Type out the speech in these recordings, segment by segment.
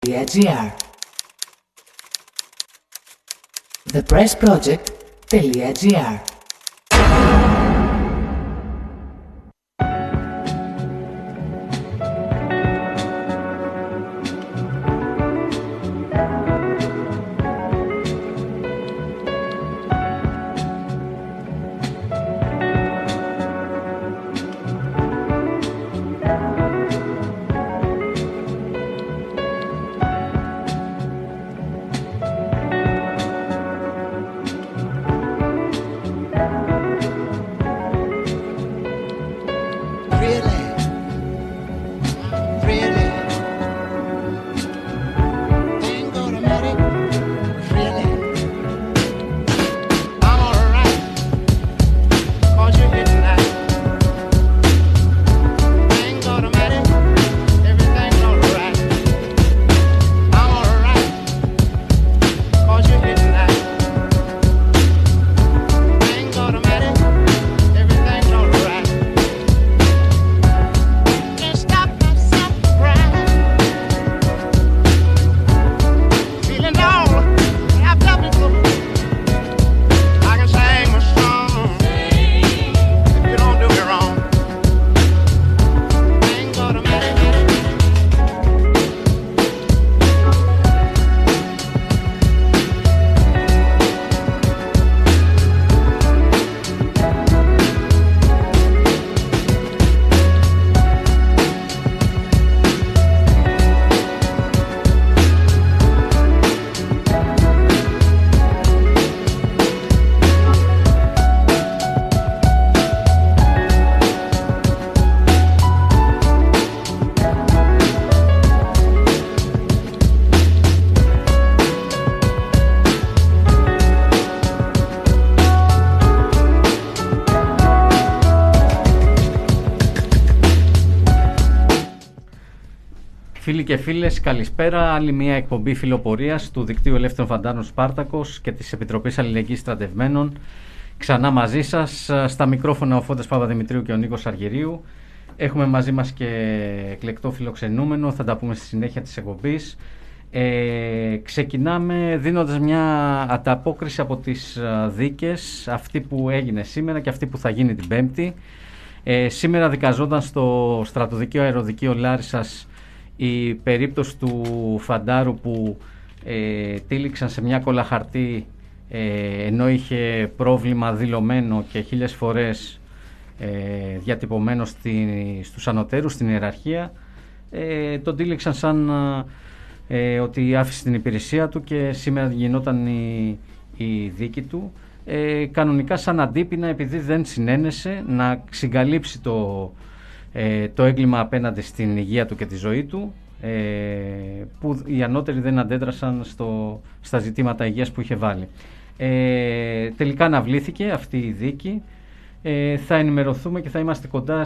thepressproject.gr thepressproject.gr Φίλοι και φίλες, καλησπέρα. Άλλη μια εκπομπή φιλοπορίας του Δικτύου Ελεύθερων Φαντάρων Σπάρτακος και της Επιτροπής Αλληλεγγύης Στρατευμένων. Ξανά μαζί σας, στα μικρόφωνα ο Φώτης Παπαδημητρίου και ο Νίκος Αργυρίου. Έχουμε μαζί μας και εκλεκτό φιλοξενούμενο, θα τα πούμε στη συνέχεια της εκπομπής. Ξεκινάμε δίνοντας μια ανταπόκριση από τις δίκες, αυτή που έγινε σήμερα και αυτή που θα γίνει την Πέμπτη. Σήμερα δικαζόταν στο Στρατοδικείο Αεροδικείο Λάρισσας η περίπτωση του φαντάρου που τύλιξαν σε μια κόλλα χαρτί ενώ είχε πρόβλημα δηλωμένο και 1000 φορές διατυπωμένο στους ανωτέρους, στην ιεραρχία. Τον τύλιξαν σαν ότι άφησε την υπηρεσία του και σήμερα γινόταν η δίκη του. Κανονικά σαν αντίπεινα, επειδή δεν συνένεσε να συγκαλύψει το έγκλημα απέναντι στην υγεία του και τη ζωή του, που οι ανώτεροι δεν αντέδρασαν στα ζητήματα υγείας που είχε βάλει. Τελικά αναβλήθηκε αυτή η δίκη. Θα ενημερωθούμε και θα είμαστε κοντά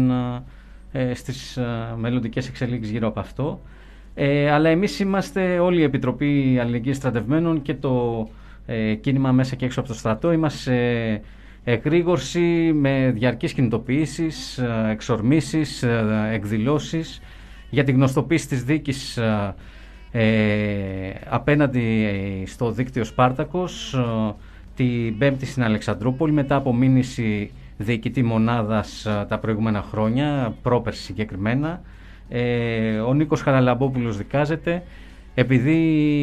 στις μελλοντικές εξελίξεις γύρω από αυτό. Αλλά εμείς είμαστε όλη η Επιτροπή Αλληλεγγύης Στρατευμένων και το κίνημα μέσα και έξω από το στρατό. Είμαστε εκρήγορση με διαρκείς κινητοποιήσεις, εξορμήσεις, εκδηλώσεις για την γνωστοποίηση της δίκης απέναντι στο δίκτυο Σπάρτακος την Πέμπτη στην Αλεξανδρούπολη, μετά από μήνυση διοικητή μονάδας τα προηγούμενα χρόνια, πρόπερση συγκεκριμένα. Ο Νίκος Χαραλαμπόπουλος δικάζεται επειδή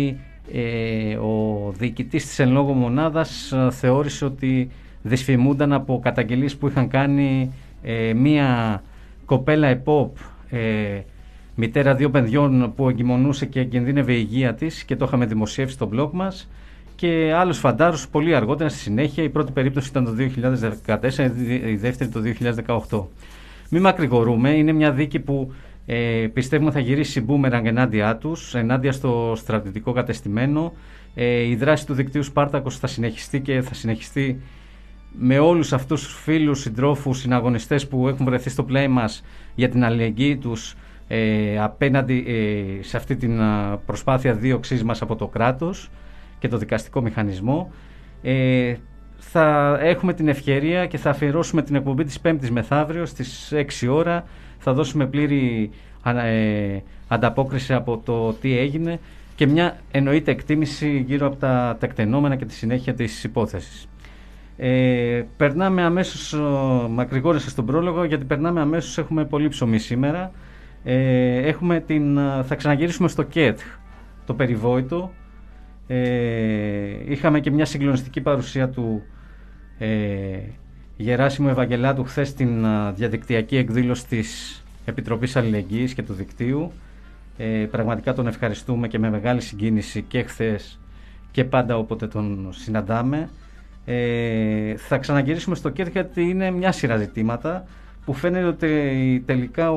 ο διοικητής της εν λόγω μονάδας θεώρησε ότι δυσφημούνταν από καταγγελίες που είχαν κάνει μία κοπέλα ΕΠΟΠ, μητέρα 2 παιδιών που εγκυμονούσε και κινδύνευε η υγεία της, και το είχαμε δημοσιεύσει στο blog μας, και άλλους φαντάρους πολύ αργότερα στη συνέχεια. Η πρώτη περίπτωση ήταν το 2014, η δεύτερη το 2018. Μην μακρηγορούμε, είναι μια δίκη που πιστεύουμε θα γυρίσει μπούμεραγκ ενάντια τους, ενάντια στο στρατιωτικό κατεστημένο. Η δράση του δικτύου Σπάρτακος θα συνεχιστεί και θα συνεχιστεί με όλους αυτούς τους φίλους, συντρόφους, συναγωνιστές που έχουν βρεθεί στο πλάι μας για την αλληλεγγύη τους απέναντι σε αυτή την προσπάθεια δίωξής μας από το κράτος και το δικαστικό μηχανισμό. Θα έχουμε την ευκαιρία και θα αφιερώσουμε την εκπομπή της Πέμπτης μεθαύριο στις 6 ώρα. Θα δώσουμε πλήρη ανταπόκριση από το τι έγινε και μια εννοείται εκτίμηση γύρω από τα τεκτενόμενα και τη συνέχεια της υπόθεσης. Περνάμε αμέσως, μακρηγόρησα στον πρόλογο, γιατί περνάμε αμέσως, έχουμε πολύ ψωμί σήμερα. Θα ξαναγυρίσουμε στο ΚΕΤ, το περιβόητο. Είχαμε και μια συγκλονιστική παρουσία του Γεράσιμου Ευαγγελάτου χθες στην διαδικτυακή εκδήλωση της Επιτροπής Αλληλεγγύης και του Δικτύου. Πραγματικά τον ευχαριστούμε και με μεγάλη συγκίνηση και χθες και πάντα όποτε τον συναντάμε. Θα ξαναγυρίσουμε στο ΚΕΤ, γιατί είναι μια σειρά ζητήματα που φαίνεται ότι τελικά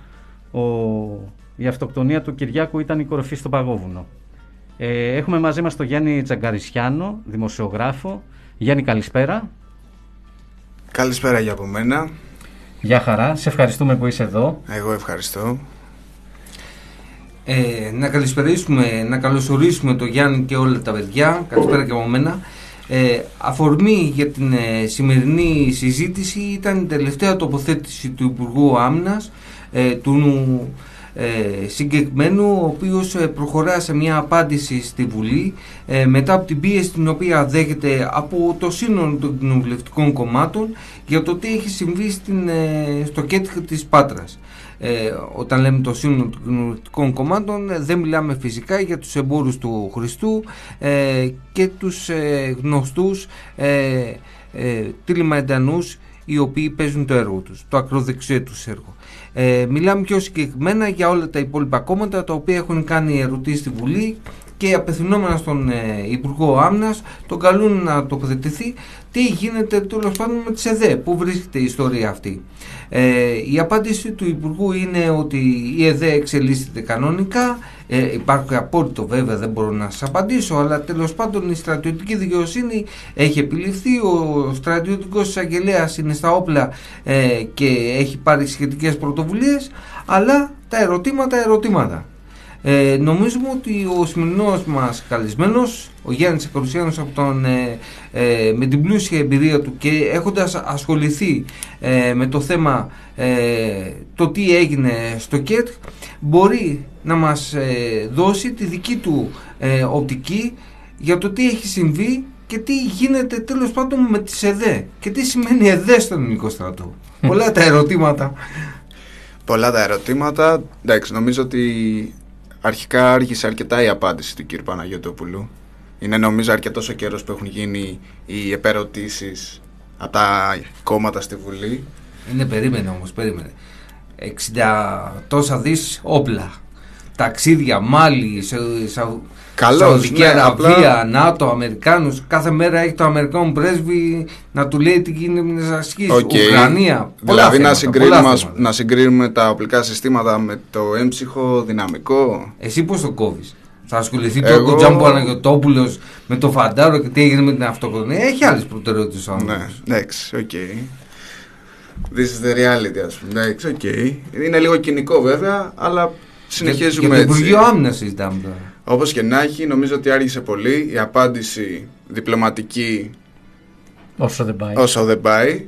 η αυτοκτονία του Κυριάκου ήταν η κορυφή στο παγόβουνο. Έχουμε μαζί μας τον Γιάννη Τζαγκαρισιάνο, δημοσιογράφο. Γιάννη, καλησπέρα. Καλησπέρα για από μένα. Γεια χαρά, σε ευχαριστούμε που είσαι εδώ. Εγώ ευχαριστώ. Να καλησπερίσουμε, να καλωσορίσουμε τον Γιάννη και όλα τα παιδιά. Καλησπέρα και από μένα. Αφορμή για την σημερινή συζήτηση ήταν η τελευταία τοποθέτηση του Υπουργού Άμυνας, του συγκεκριμένου, ο οποίος προχωρά σε μια απάντηση στη Βουλή μετά από την πίεση την οποία δέχεται από το σύνολο των κοινοβουλευτικών κομμάτων για το τι έχει συμβεί στο ΚΕΤ της Πάτρας. Όταν λέμε το σύνολο των κοινοβουλευτικών κομμάτων, δεν μιλάμε φυσικά για τους εμπόρους του Χριστού και τους γνωστούς τηλεμαϊντανούς, οι οποίοι παίζουν το έργο τους, το ακροδεξιό τους έργο. Μιλάμε πιο συγκεκριμένα για όλα τα υπόλοιπα κόμματα, τα οποία έχουν κάνει ερωτήσεις στη Βουλή και απευθυνόμενα στον Υπουργό Άμυνας τον καλούν να τοποθετηθεί τι γίνεται τέλος πάντων με τις ΕΔΕ, πού βρίσκεται η ιστορία αυτή. Η απάντηση του Υπουργού είναι ότι η ΕΔΕ εξελίσσεται κανονικά. Υπάρχει απόρριτο, βέβαια δεν μπορώ να σας απαντήσω, αλλά τέλος πάντων η στρατιωτική δικαιοσύνη έχει επιληφθεί, ο στρατιωτικός εισαγγελέας είναι στα όπλα και έχει πάρει σχετικές πρωτοβουλίες, αλλά τα ερωτήματα. Νομίζουμε ότι ο σημερινός μας καλεσμένος, ο Γιάννης Ακαρουσιάνος, με την πλούσια εμπειρία του και έχοντας ασχοληθεί με το θέμα το τι έγινε στο ΚΕΤ, μπορεί να μας δώσει τη δική του οπτική για το τι έχει συμβεί και τι γίνεται τέλος πάντων με τις ΕΔΕ και τι σημαίνει ΕΔΕ στον ελληνικό στρατό. Πολλά τα ερωτήματα. Εντάξει, νομίζω ότι αρχικά άργησε αρκετά η απάντηση του κ. Παναγιωτόπουλου. Είναι νομίζω αρκετός ο καιρός που έχουν γίνει οι επερωτήσεις από τα κόμματα στη Βουλή. Περίμενε. 60 τόσα δις όπλα, ταξίδια, Μάλι, Σαουδική Αραβία, ΝΑΤΟ, Αμερικάνους. Κάθε μέρα έχει το Αμερικάνο πρέσβη να του λέει τι γίνεται με τις ασκήσεις. Ουκρανία. Δηλαδή να συγκρίνουμε τα οπλικά συστήματα με το έμψυχο δυναμικό. Εσύ πώς το κόβεις? Θα ασχοληθεί το Τζάμπο Παναγιωτόπουλος με το Φαντάρο και τι έγινε με την αυτοκτονία? Έχει άλλες προτεραιότητες ο άνθρωπος. Ναι, εντάξει, οκ. This is the reality, ας πούμε. Εντάξει, οκ. Είναι λίγο κοινικό βέβαια, αλλά συνεχίζουμε έτσι. Για το Υπουργείο Άμυνας συζητάμε τώρα. Όπως και να έχει, νομίζω ότι άργησε πολύ. Η απάντηση διπλωματική όσο δεν πάει.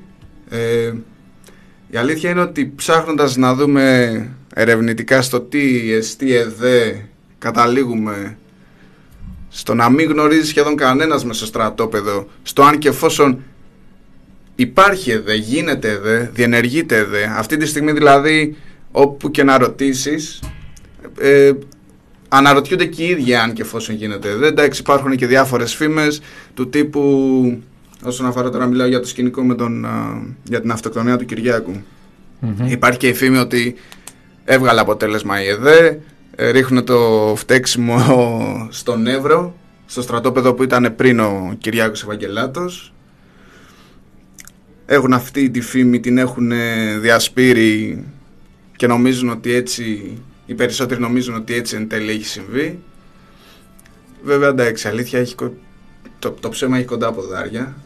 Η αλήθεια είναι ότι ψάχνοντας να δούμε ερευνητικά στο τι εστί ΕΔΕ, καταλήγουμε στο να μην γνωρίζει σχεδόν κανένας μέσα στο στρατόπεδο, στο αν και εφόσον υπάρχει ΕΔΕ, γίνεται ΕΔΕ, διενεργείται ΕΔΕ. Αυτή τη στιγμή δηλαδή όπου και να ρωτήσεις, αναρωτιούνται και οι ίδιοι αν και εφόσον γίνεται ΕΔΕ. Εντάξει, υπάρχουν και διάφορες φήμες του τύπου, όσον αφορά τώρα μιλάω για το σκηνικό για την αυτοκτονία του Κυριάκου. Υπάρχει και η φήμη ότι έβγαλε αποτέλεσμα η ΕΔΕ, ρίχνουν το φταίξιμο στον Εύρο, στο στρατόπεδο που ήταν πριν ο Κυριάκος Ευαγγελάτος. Έχουν αυτή τη φήμη, την έχουν διασπείρει και νομίζουν ότι έτσι, οι περισσότεροι νομίζουν ότι έτσι εν τέλει έχει συμβεί. Βέβαια, εντάξει, αλήθεια έχει, το ψέμα έχει κοντά ποδάρια.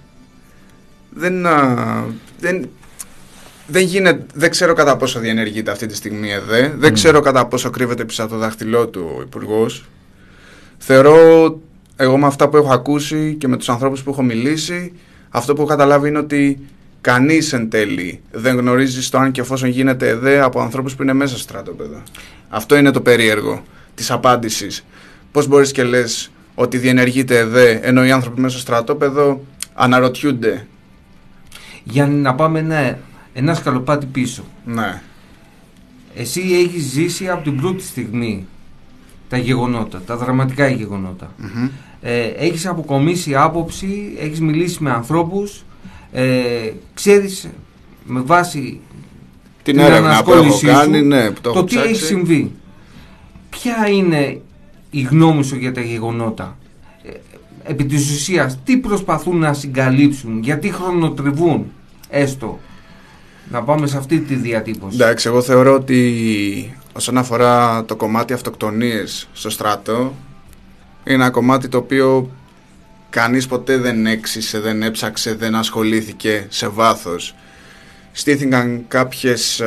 Δεν ξέρω κατά πόσο διενεργείται αυτή τη στιγμή ΕΔΕ. Δεν ξέρω κατά πόσο κρύβεται πίσω από το δάχτυλό του ο Υπουργός. Θεωρώ, εγώ με αυτά που έχω ακούσει και με τους ανθρώπους που έχω μιλήσει, αυτό που έχω καταλάβει είναι ότι κανείς εν τέλει δεν γνωρίζει το αν και εφόσον γίνεται ΕΔΕ από ανθρώπους που είναι μέσα στο στρατόπεδο. Αυτό είναι το περίεργο της απάντησης. Πώς μπορείς και λες ότι διενεργείται ΕΔΕ ενώ οι άνθρωποι μέσα στο στρατόπεδο αναρωτιούνται? Για να πάμε ένα σκαλοπάτι πίσω. Ναι. Εσύ έχεις ζήσει από την πρώτη στιγμή τα γεγονότα, τα δραματικά γεγονότα. Έχεις αποκομίσει άποψη, έχεις μιλήσει με ανθρώπους, ξέρεις με βάση την έρευνα που έχω κάνει, ναι, το τι έχει συμβεί. Ποια είναι η γνώμη σου για τα γεγονότα? Επί της ουσίας, τι προσπαθούν να συγκαλύψουν, γιατί χρονοτριβούν, έστω? Να πάμε σε αυτή τη διατύπωση. Εντάξει, εγώ θεωρώ ότι όσον αφορά το κομμάτι αυτοκτονίες στο στρατό, είναι ένα κομμάτι το οποίο κανείς ποτέ δεν έξισε, δεν έψαξε, δεν ασχολήθηκε σε βάθος. Στήθηκαν κάποιες,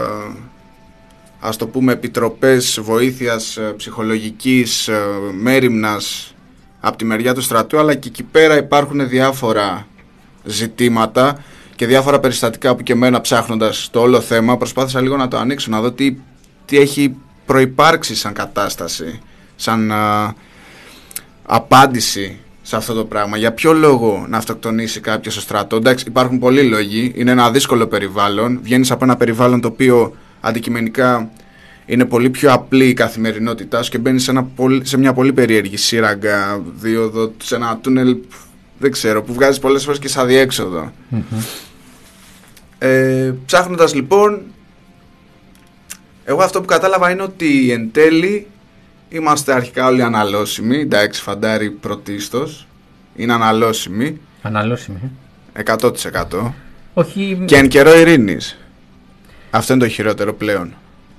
ας το πούμε, επιτροπές βοήθειας ψυχολογικής, μέριμνας από τη μεριά του στρατού, αλλά και εκεί πέρα υπάρχουν διάφορα ζητήματα και διάφορα περιστατικά που και εμένα, ψάχνοντας το όλο θέμα, προσπάθησα λίγο να το ανοίξω, να δω τι έχει προϋπάρξει σαν κατάσταση, σαν απάντηση σε αυτό το πράγμα. Για ποιο λόγο να αυτοκτονήσει κάποιος στο στρατό? Εντάξει, υπάρχουν πολλοί λόγοι. Είναι ένα δύσκολο περιβάλλον. Βγαίνεις από ένα περιβάλλον το οποίο αντικειμενικά είναι πολύ πιο απλή η καθημερινότητά σου και μπαίνεις σε μια πολύ περίεργη σύραγγα, δίωδο, σε ένα τούνελ, δεν ξέρω, που βγάζεις πολλές φορές και σαν διέξοδο. Ψάχνοντας λοιπόν, εγώ αυτό που κατάλαβα είναι ότι εν τέλει είμαστε αρχικά όλοι αναλώσιμοι. Εντάξει, φαντάρι πρωτίστως είναι αναλώσιμοι. Αναλώσιμοι 100%. Όχι... Και εν καιρό ειρήνης. Αυτό είναι το χειρότερο πλέον.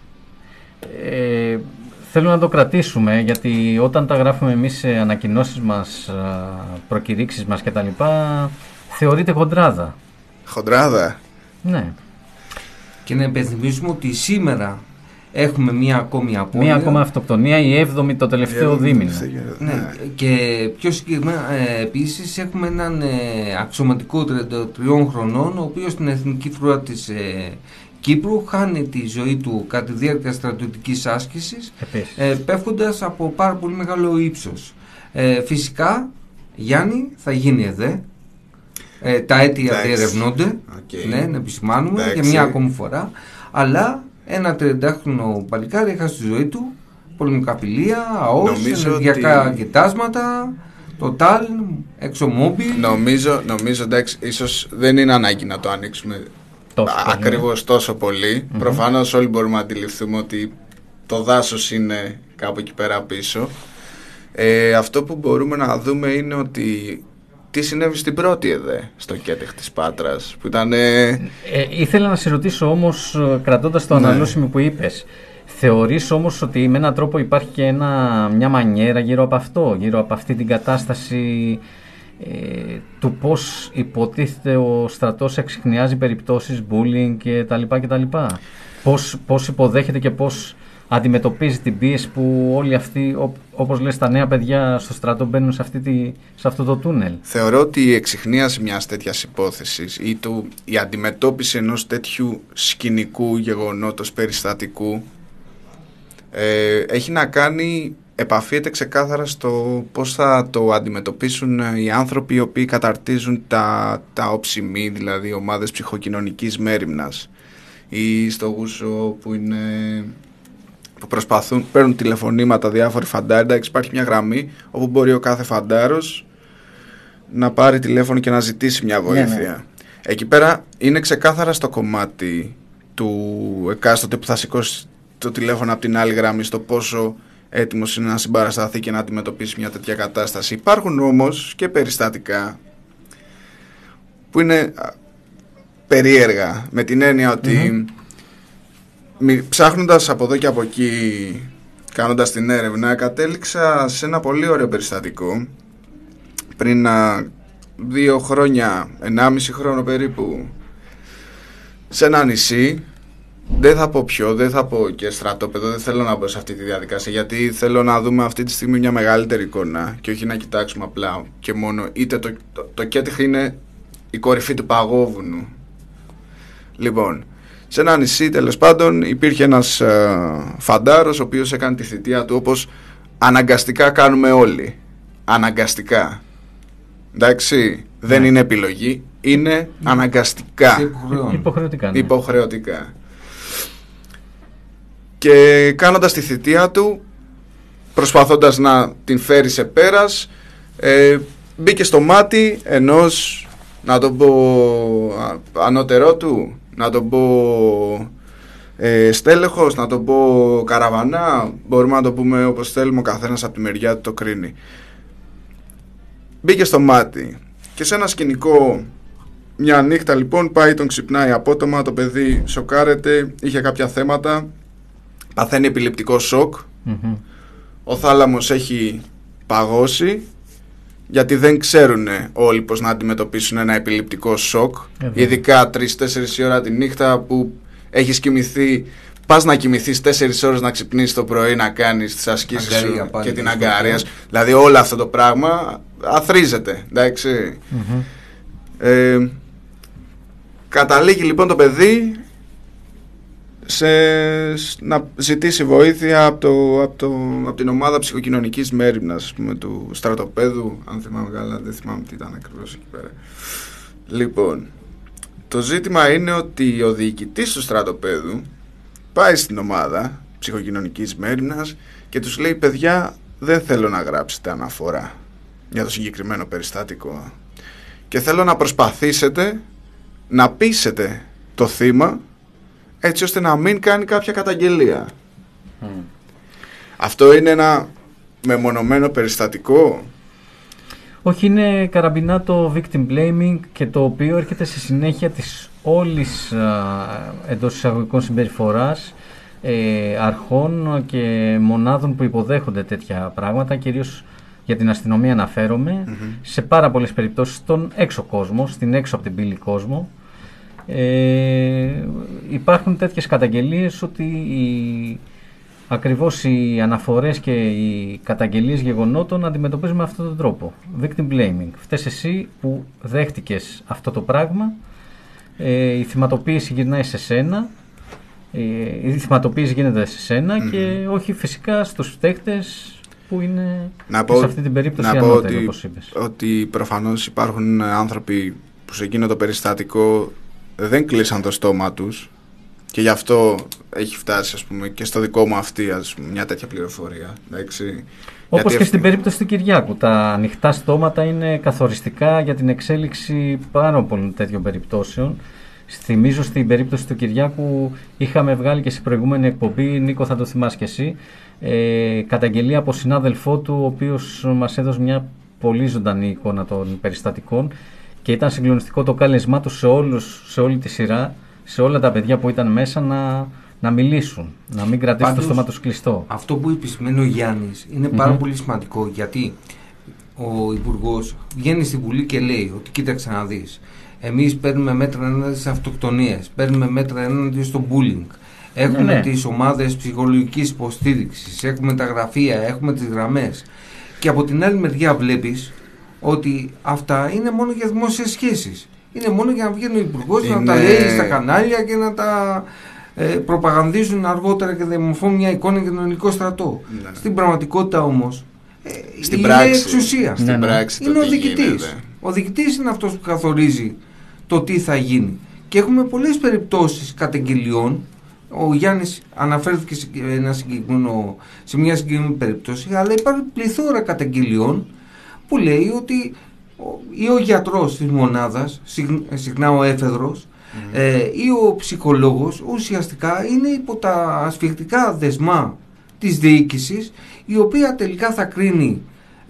Θέλω να το κρατήσουμε, γιατί όταν τα γράφουμε εμείς σε ανακοινώσεις μας, προκηρύξεις μας κτλ, θεωρείται χοντράδα. Χοντράδα. Ναι. Και να υπενθυμίσουμε ότι σήμερα έχουμε μία ακόμη απώλεια. Μία ακόμα αυτοκτονία, η 7η το τελευταίο δίμηνο. Ναι. Και πιο συγκεκριμένα επίσης έχουμε έναν αξιωματικό 33 χρονών, ο οποίος στην Εθνική Φρουρά της Κύπρου χάνει τη ζωή του κατά τη διάρκεια στρατιωτικής άσκησης, πέφτοντας από πάρα πολύ μεγάλο ύψος. Φυσικά, Γιάννη, θα γίνει ΕΔΕ. Τα αίτια διερευνώνται, ναι, να επισημάνουμε για μια ακόμη φορά. Αλλά ένα 30χρονο παλικάρι έχασε τη ζωή του, πολεμικά απειλεία, ΑΟΣ, ενεργειακά κοιτάσματα, Total, ExxonMobil. Νομίζω, εντάξει, ίσως δεν είναι ανάγκη να το ανοίξουμε ακριβώς τόσο πολύ. Προφανώς όλοι μπορούμε να αντιληφθούμε ότι το δάσος είναι κάπου εκεί πέρα πίσω. Αυτό που μπορούμε να δούμε είναι ότι τι συνέβη στην πρώτη ΕΔΕ στο ΚΕΤΕΧ της Πάτρας που ήταν... Ήθελα να σε ρωτήσω όμως, κρατώντας το αναλώσιμο που είπες, θεωρείς όμως ότι με έναν τρόπο υπάρχει και μια μανιέρα γύρω από αυτό, γύρω από αυτή την κατάσταση του πώς υποτίθεται ο στρατός εξιχνιάζει περιπτώσεις bullying κτλ. Πώς υποδέχεται και πώς αντιμετωπίζει την πίεση που όλοι αυτοί, όπως λες, τα νέα παιδιά στο στρατό μπαίνουν σε αυτό το τούνελ? Θεωρώ ότι η εξιχνίαση μιας τέτοιας υπόθεσης ή η αντιμετώπιση ενός τέτοιου σκηνικού γεγονότος περιστατικού έχει να κάνει, επαφείται ξεκάθαρα στο πώς θα το αντιμετωπίσουν οι άνθρωποι οι οποίοι καταρτίζουν τα OPSIMI, δηλαδή ομάδες ψυχοκοινωνικής μέριμνας, ή στο Γούσο που προσπαθούν, παίρνουν τηλεφωνήματα διάφοροι φαντάροι. Εντάξει, υπάρχει μια γραμμή όπου μπορεί ο κάθε φαντάρος να πάρει τηλέφωνο και να ζητήσει μια βοήθεια. Ναι. Εκεί πέρα είναι ξεκάθαρα στο κομμάτι του εκάστοτε που θα σηκώσει το τηλέφωνο από την άλλη γραμμή στο πόσο έτοιμος είναι να συμπαρασταθεί και να αντιμετωπίσει μια τέτοια κατάσταση. Υπάρχουν όμως και περιστατικά που είναι περίεργα, με την έννοια ότι ψάχνοντας από εδώ και από εκεί, κάνοντας την έρευνα, κατέληξα σε ένα πολύ ωραίο περιστατικό πριν 2 χρόνια, 1,5 χρόνο περίπου, σε ένα νησί. Δεν θα πω ποιο, δεν θα πω και στρατόπεδο, δεν θέλω να μπω σε αυτή τη διαδικασία, γιατί θέλω να δούμε αυτή τη στιγμή μια μεγαλύτερη εικόνα και όχι να κοιτάξουμε απλά και μόνο. Είτε το ΚΕΤΕΧ είναι η κορυφή του παγόβουνου Λοιπόν, σε ένα νησί τέλος πάντων υπήρχε ένας φαντάρος ο οποίος έκανε τη θητεία του όπως αναγκαστικά κάνουμε όλοι. Αναγκαστικά. Εντάξει, δεν είναι επιλογή, είναι αναγκαστικά. Υποχρεωτικά. Και κάνοντας τη θητεία του, προσπαθώντας να την φέρει σε πέρας, μπήκε στο μάτι ενός, να τον πω, ανώτερό του, να τον πω στέλεχος, να τον πω καραβανά, μπορούμε να το πούμε όπως θέλουμε, ο καθένας από τη μεριά του το κρίνει. Μπήκε στο μάτι και σε ένα σκηνικό μια νύχτα λοιπόν πάει, τον ξυπνάει απότομα, το παιδί σοκάρεται, είχε κάποια θέματα, παθαίνει επιληπτικό σοκ, ο θάλαμος έχει παγώσει, γιατί δεν ξέρουν όλοι πώς να αντιμετωπίσουν ένα επιληπτικό σοκ, ειδικά 3-4 ώρα τη νύχτα που έχεις κοιμηθεί. Πας να κοιμηθείς 4 ώρες, να ξυπνήσεις το πρωί, να κάνεις τις ασκήσεις σου και την αγκαρία. Δηλαδή όλο αυτό το πράγμα αθρίζεται, εντάξει. Καταλήγει λοιπόν το παιδί να ζητήσει βοήθεια από την ομάδα ψυχοκοινωνικής μέριμνας, ας πούμε, του στρατοπέδου, αν θυμάμαι καλά, δεν θυμάμαι τι ήταν ακριβώς εκεί πέρα. Λοιπόν, το ζήτημα είναι ότι ο διοικητής του στρατοπέδου πάει στην ομάδα ψυχοκοινωνικής μέριμνας και τους λέει: παιδιά, δεν θέλω να γράψετε αναφορά για το συγκεκριμένο περιστατικό και θέλω να προσπαθήσετε να πείσετε το θύμα έτσι ώστε να μην κάνει κάποια καταγγελία. Αυτό είναι ένα μεμονωμένο περιστατικό? Όχι, είναι καραμπινάτο victim blaming, και το οποίο έρχεται στη συνέχεια της όλης εντός εισαγωγικών συμπεριφοράς αρχών και μονάδων που υποδέχονται τέτοια πράγματα, κυρίως για την αστυνομία αναφέρομαι, σε πάρα πολλές περιπτώσεις στον έξω κόσμο, στην έξω από την πύλη κόσμο. Υπάρχουν τέτοιες καταγγελίες ότι ακριβώς οι αναφορές και οι καταγγελίες γεγονότων αντιμετωπίζουν με αυτόν τον τρόπο. Victim blaming. Φταίς εσύ που δέχτηκες αυτό το πράγμα, η θυματοποίηση γυρνάει σε σένα, η θυματοποίηση γίνεται σε σένα και όχι φυσικά στους φταίχτες που είναι σε αυτή την περίπτωση ανώτεροι, όπως είπες. Ότι προφανώς υπάρχουν άνθρωποι που σε εκείνο το περιστατικό δεν κλείσαν το στόμα τους και γι' αυτό έχει φτάσει, ας πούμε, και στο δικό μου αυτή, ας πούμε, μια τέτοια πληροφορία. Όπως και στην περίπτωση του Κυριάκου. Τα ανοιχτά στόματα είναι καθοριστικά για την εξέλιξη πάρα πολλών τέτοιων περιπτώσεων. Θυμίζω στην περίπτωση του Κυριάκου είχαμε βγάλει και σε προηγούμενη εκπομπή, Νίκο θα το θυμάσαι και εσύ, καταγγελία από συνάδελφό του, ο οποίος μας έδωσε μια πολύ ζωντανή εικόνα των περιστατικών και ήταν συγκλονιστικό το κάλεσμά του σε όλη τη σειρά, σε όλα τα παιδιά που ήταν μέσα να μιλήσουν, να μην κρατήσουν το στόμα τους κλειστό. Αυτό που επισημαίνει ο Γιάννης είναι πάρα πολύ σημαντικό, γιατί ο Υπουργός βγαίνει στη Βουλή και λέει ότι κοίταξε να δεις, εμείς παίρνουμε μέτρα έναντι στις αυτοκτονίες, παίρνουμε μέτρα έναντι στο bullying, έχουμε τις ομάδες ψυχολογικής υποστήριξης, έχουμε τα γραφεία, έχουμε τις γραμμές, και από την άλλη μεριά βλέπεις ότι αυτά είναι μόνο για δημόσιες σχέσεις. Είναι μόνο για να βγαίνει ο Υπουργός να τα λέει στα κανάλια και να τα προπαγανδίζουν αργότερα και να δημορφώνουν μια εικόνα για τον ελληνικό στρατό. Στην πραγματικότητα όμως είναι εξουσία. Στην πράξη είναι ο διοικητής. Ο διοικητής είναι αυτός που καθορίζει το τι θα γίνει. Και έχουμε πολλές περιπτώσεις καταγγελιών. Ο Γιάννης αναφέρθηκε σε μια συγκεκριμένη περίπτωση, αλλά υπάρχει πληθώρα καταγγελιών που λέει ότι ή ο γιατρός της μονάδας, συχνά ο έφεδρος, ή ο ψυχολόγος ουσιαστικά είναι υπό τα ασφιχτικά δεσμά της διοίκησης, η οποία τελικά θα κρίνει,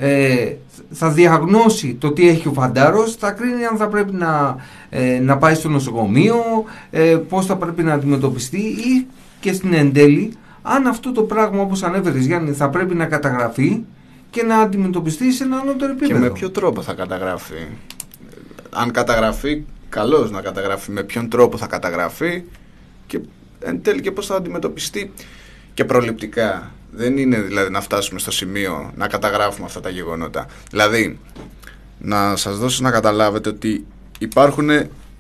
θα διαγνώσει το τι έχει ο φαντάρος, θα κρίνει αν θα πρέπει να πάει στο νοσοκομείο, πώς θα πρέπει να αντιμετωπιστεί, ή και στην εν τέλει αν αυτό το πράγμα, όπως ανέφερες Γιάννη, θα πρέπει να καταγραφεί και να αντιμετωπιστεί σε ένα ανώτερο επίπεδο. Και με ποιο τρόπο θα καταγραφεί? Αν καταγραφεί, καλώς να καταγραφεί. Με ποιον τρόπο θα καταγραφεί και εν τέλει και πώς θα αντιμετωπιστεί και προληπτικά. Δεν είναι δηλαδή να φτάσουμε στο σημείο να καταγράφουμε αυτά τα γεγονότα. Δηλαδή, να σας δώσω να καταλάβετε ότι υπάρχουν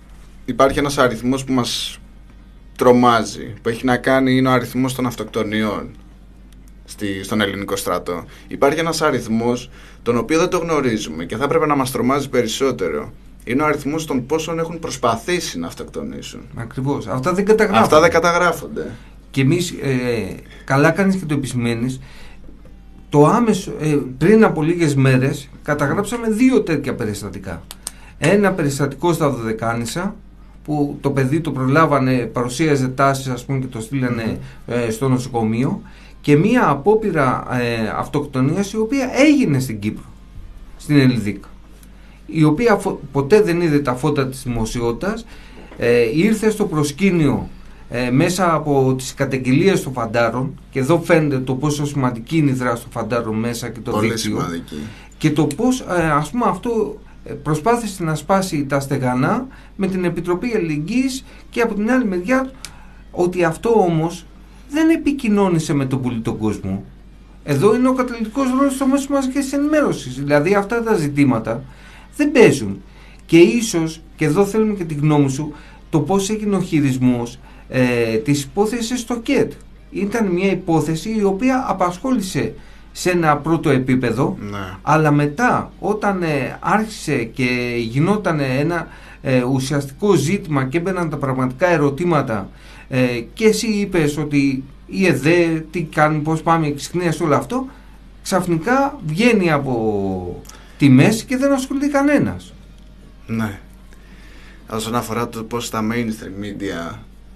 υπάρχει ένας αριθμός που μας τρομάζει, που έχει να κάνει, είναι ο αριθμός των αυτοκτονιών στον ελληνικό στρατό. Υπάρχει ένας αριθμός τον οποίο δεν το γνωρίζουμε και θα έπρεπε να μας τρομάζει περισσότερο. Είναι ο αριθμός των πόσων έχουν προσπαθήσει να αυτοκτονήσουν. Ακριβώς. Αυτά δεν καταγράφονται. Και εμείς, καλά κάνεις και το επισημαίνεις, το άμεσο, πριν από λίγες μέρες καταγράψαμε 2 τέτοια περιστατικά. Ένα περιστατικό στα Δωδεκάνησα, που το παιδί το προλάβανε, παρουσίαζε τάσεις, ας πούμε, και το στείλανε στο νοσοκομείο, και μία απόπειρα αυτοκτονίας η οποία έγινε στην Κύπρο, στην Ελδίκα, η οποία ποτέ δεν είδε τα φώτα της δημοσιότητας, ήρθε στο προσκήνιο μέσα από τις καταγγελίες των φαντάρων, και εδώ φαίνεται το πόσο σημαντική είναι η δράση των φαντάρων μέσα και το πολύ δίκτυο σημαντική. Και το πώς ας πούμε αυτό προσπάθησε να σπάσει τα στεγανά με την Επιτροπή Αλληλεγγύης, και από την άλλη μεριά ότι αυτό όμως δεν επικοινώνησε με τον πολιτικό κόσμο. Εδώ είναι ο καταλυτικός ρόλος των μέσων μαζικής ενημέρωσης. Δηλαδή αυτά τα ζητήματα δεν παίζουν. Και ίσως, και εδώ θέλουμε και τη γνώμη σου, το πώς έγινε ο χειρισμός της υπόθεσης στο ΚΕΤ. Ήταν μια υπόθεση η οποία απασχόλησε σε ένα πρώτο επίπεδο, αλλά μετά όταν άρχισε και γινόταν ένα ουσιαστικό ζήτημα και έμπαιναν τα πραγματικά ερωτήματα, και εσύ είπες ότι η ΕΔΕ τι κάνει, πώς πάμε, ξυχνίας όλο αυτό, ξαφνικά βγαίνει από τη μέση και δεν ασχολείται κανένας. Ναι. Όσον αφορά το πώς τα mainstream media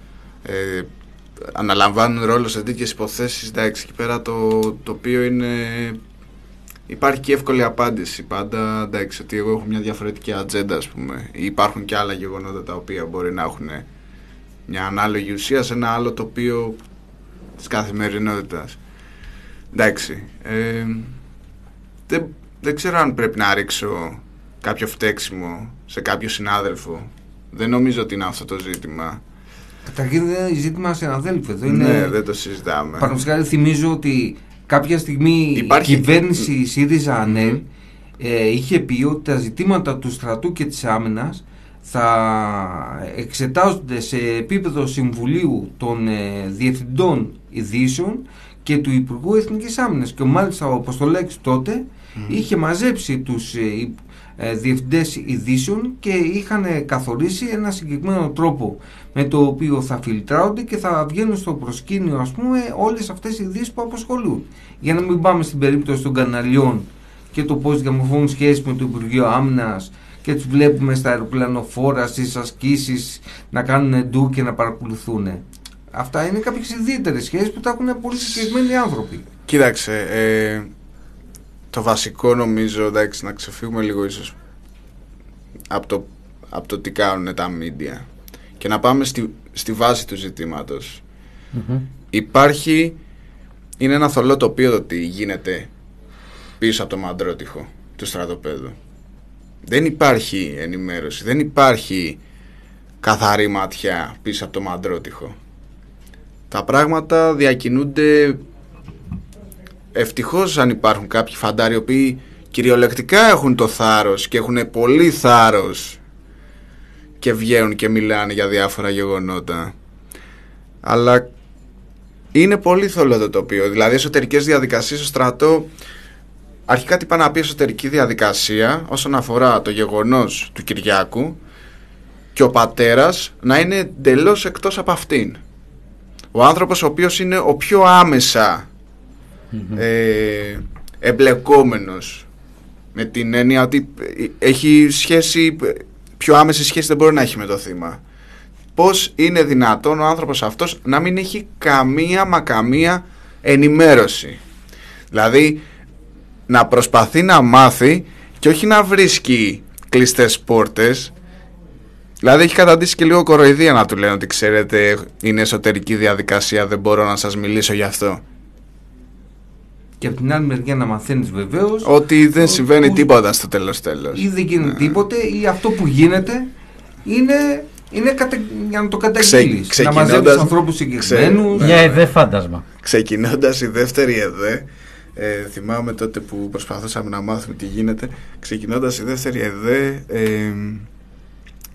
αναλαμβάνουν ρόλο σε τέτοιες υποθέσεις, εντάξει, εκεί πέρα το οποίο είναι, υπάρχει και εύκολη απάντηση πάντα, εντάξει, ότι εγώ έχω μια διαφορετική ατζέντα, ας πούμε, υπάρχουν και άλλα γεγονότα τα οποία μπορεί να έχουν μια ανάλογη ουσία σε ένα άλλο τοπίο της καθημερινότητας. Εντάξει, δεν ξέρω αν πρέπει να ρίξω κάποιο φταίξιμο σε κάποιο συνάδελφο. Δεν νομίζω ότι είναι αυτό το ζήτημα. Καταρχήν δεν είναι ζήτημα συναδέλφου. Ναι, δεν το συζητάμε. Παραδείγματος χάρη, θυμίζω ότι κάποια στιγμή η κυβέρνηση ΣΥΡΙΖΑ-ΑΝΕΛ είχε πει ότι τα ζητήματα του στρατού και της άμυνας θα εξετάζονται σε επίπεδο Συμβουλίου των Διευθυντών Ειδήσεων και του Υπουργού Εθνικής Άμυνας, και μάλιστα ο Αποστολάκης τότε είχε μαζέψει τους διευθυντές ειδήσεων και είχαν καθορίσει ένα συγκεκριμένο τρόπο με το οποίο θα φιλτράρονται και θα βγαίνουν στο προσκήνιο, ας πούμε, όλες αυτές οι ειδήσεις που απασχολούν. Για να μην πάμε στην περίπτωση των καναλιών και το πώς διαμορφώνουν σχέσεις με το Υπουργείο Άμυνας και τους βλέπουμε στα αεροπλανοφόρα, στις ασκήσεις να κάνουν ντου και να παρακολουθούν. Αυτά είναι κάποιες ιδιαίτερες σχέσεις που τα έχουν πολύ συγκεκριμένοι άνθρωποι. Κοίταξε, το βασικό νομίζω, εντάξει, να ξεφύγουμε λίγο ίσως από το τι κάνουν τα media και να πάμε στη βάση του ζητήματος. Είναι ένα θολό τοπίο το τι γίνεται πίσω από το μαντρότυχο του στρατοπέδου. Δεν υπάρχει ενημέρωση, δεν υπάρχει καθαρή ματιά πίσω από το μαντρότυχο. Τα πράγματα διακινούνται. Ευτυχώς αν υπάρχουν κάποιοι φαντάροι οι οποίοι κυριολεκτικά έχουν το θάρρος και έχουν πολύ θάρρος και βγαίνουν και μιλάνε για διάφορα γεγονότα, αλλά είναι πολύ θολό το τοπίο. Δηλαδή εσωτερικές διαδικασίες στο στρατό, αρχικά τι πάνε να πει εσωτερική διαδικασία όσον αφορά το γεγονός του Κυριάκου και ο πατέρας να είναι εντελώς εκτός από αυτήν. Ο άνθρωπος ο οποίος είναι ο πιο άμεσα εμπλεκόμενος, με την έννοια ότι έχει σχέση, πιο άμεση σχέση δεν μπορεί να έχει με το θύμα. Πώς είναι δυνατόν ο άνθρωπος αυτός να μην έχει καμία ενημέρωση? Δηλαδή να προσπαθεί να μάθει και όχι να βρίσκει κλειστές πόρτες. Δηλαδή έχει καταντήσει και λίγο κοροϊδία να του λένε ότι ξέρετε είναι εσωτερική διαδικασία, δεν μπορώ να σας μιλήσω γι' αυτό. Και από την άλλη μεριά να μαθαίνεις βεβαίως ότι δεν συμβαίνει τίποτα στο τέλος. Ή δεν γίνεται τίποτε, ή αυτό που γίνεται είναι για να το καταγγείλεις. Να μαζεύεις ανθρώπους συγκεκριμένους. Για ΕΔΕ φάντασμα. Ξεκινώντας η δεύτερη ΕΔΕ, θυμάμαι τότε που προσπαθούσαμε να μάθουμε τι γίνεται. Ξεκινώντας η δεύτερη ΕΔΕ,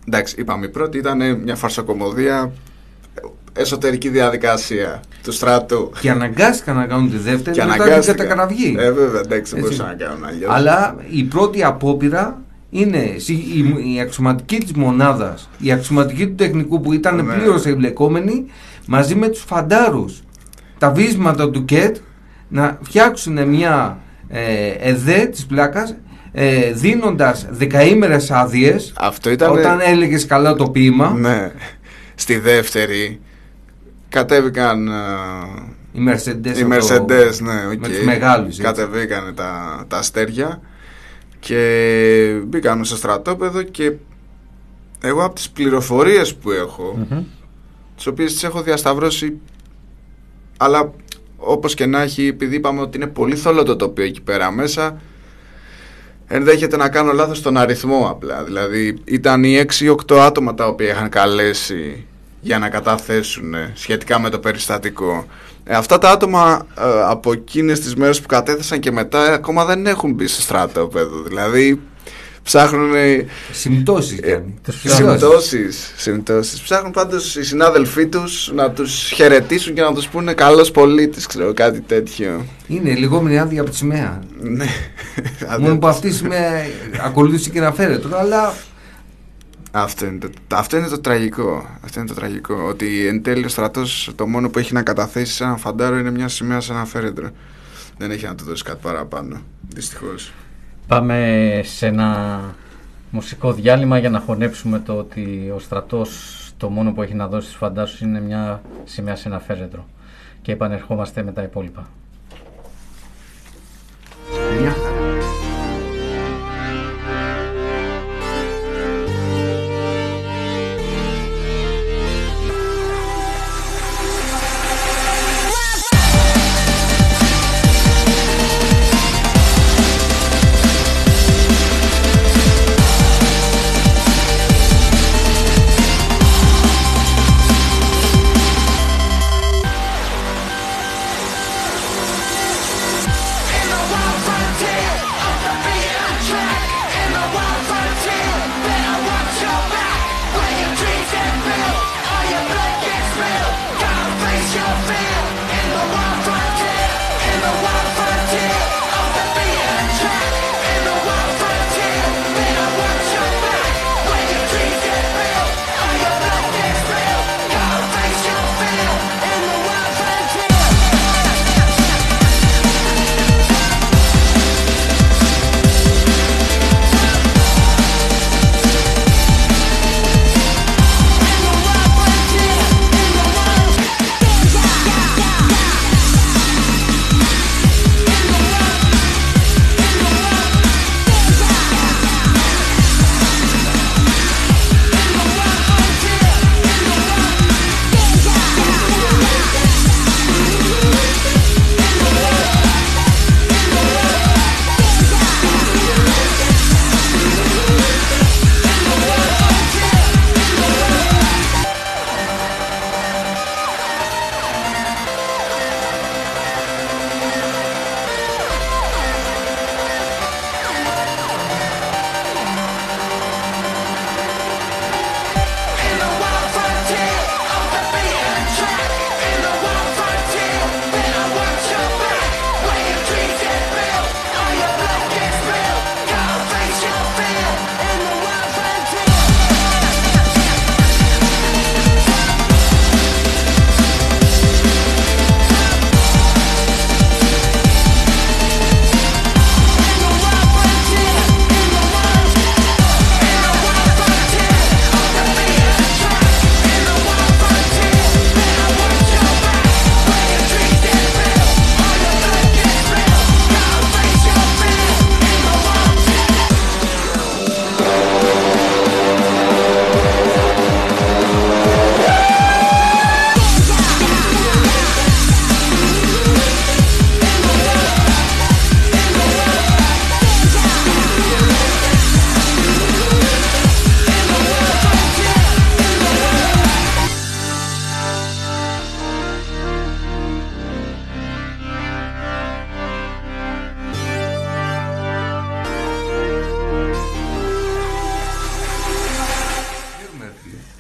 εντάξει, είπαμε, η πρώτη ήταν μια φαρσοκομωδία, εσωτερική διαδικασία του στρατού. Και αναγκάστηκαν να κάνουν τη δεύτερη και μετά την κατακραυγή. Βέβαια, εντάξει, δεν μπορούσαν να κάνουν αλλιώς. Αλλά η πρώτη απόπειρα είναι η αξιωματική της μονάδας, η αξιωματική του τεχνικού που ήταν πλήρως εμπλεκόμενοι μαζί με τους φαντάρους, τα βίσματα του ΚΕΤ, να φτιάξουν μια ΕΔΕ της πλάκας, δίνοντας δεκαήμερες άδειες. Όταν έλεγες καλά το ποίημα. Ναι. Στη δεύτερη κατέβηκαν οι Mercedes, ναι, okay. Με τους μεγάλους. Κατεβήκαν τα αστέρια και μπήκαμε στο στρατόπεδο, και εγώ από τις πληροφορίες που έχω, τις οποίες τις έχω διασταυρώσει, αλλά όπως και να έχει, επειδή είπαμε ότι είναι πολύ θολό το τοπίο εκεί πέρα μέσα, ενδέχεται να κάνω λάθος στον αριθμό απλά. Δηλαδή ήταν οι 6-8 άτομα τα οποία είχαν καλέσει για να καταθέσουν σχετικά με το περιστατικό. Αυτά τα άτομα από εκείνες τις μέρες που κατέθεσαν και μετά ακόμα δεν έχουν μπει στο στρατόπεδο. Δηλαδή ψάχνουν συμπτώσεις. Συμπτώσεις. Ψάχνουν πάντως οι συνάδελφοί τους να τους χαιρετήσουν και να τους πούνε καλός πολίτης, ξέρω, κάτι τέτοιο. Είναι λιγόμενη άδεια από τη σημαία. Ναι. Μόνο που αυτή η σημαία ακολούθησε και να φέρεται, αλλά αυτό είναι το τραγικό. Αυτό είναι το τραγικό. Ότι εν τέλει ο στρατός το μόνο που έχει να καταθέσει σε έναν φαντάρο είναι μια σημαία σε ένα φέρετρο. Δεν έχει να του δώσει κάτι παραπάνω, δυστυχώς. Πάμε σε ένα μουσικό διάλειμμα για να χωνέψουμε το ότι ο στρατός το μόνο που έχει να δώσει στους φαντάρους είναι μια σημαία σε ένα φέρετρο. Και επανερχόμαστε με τα υπόλοιπα.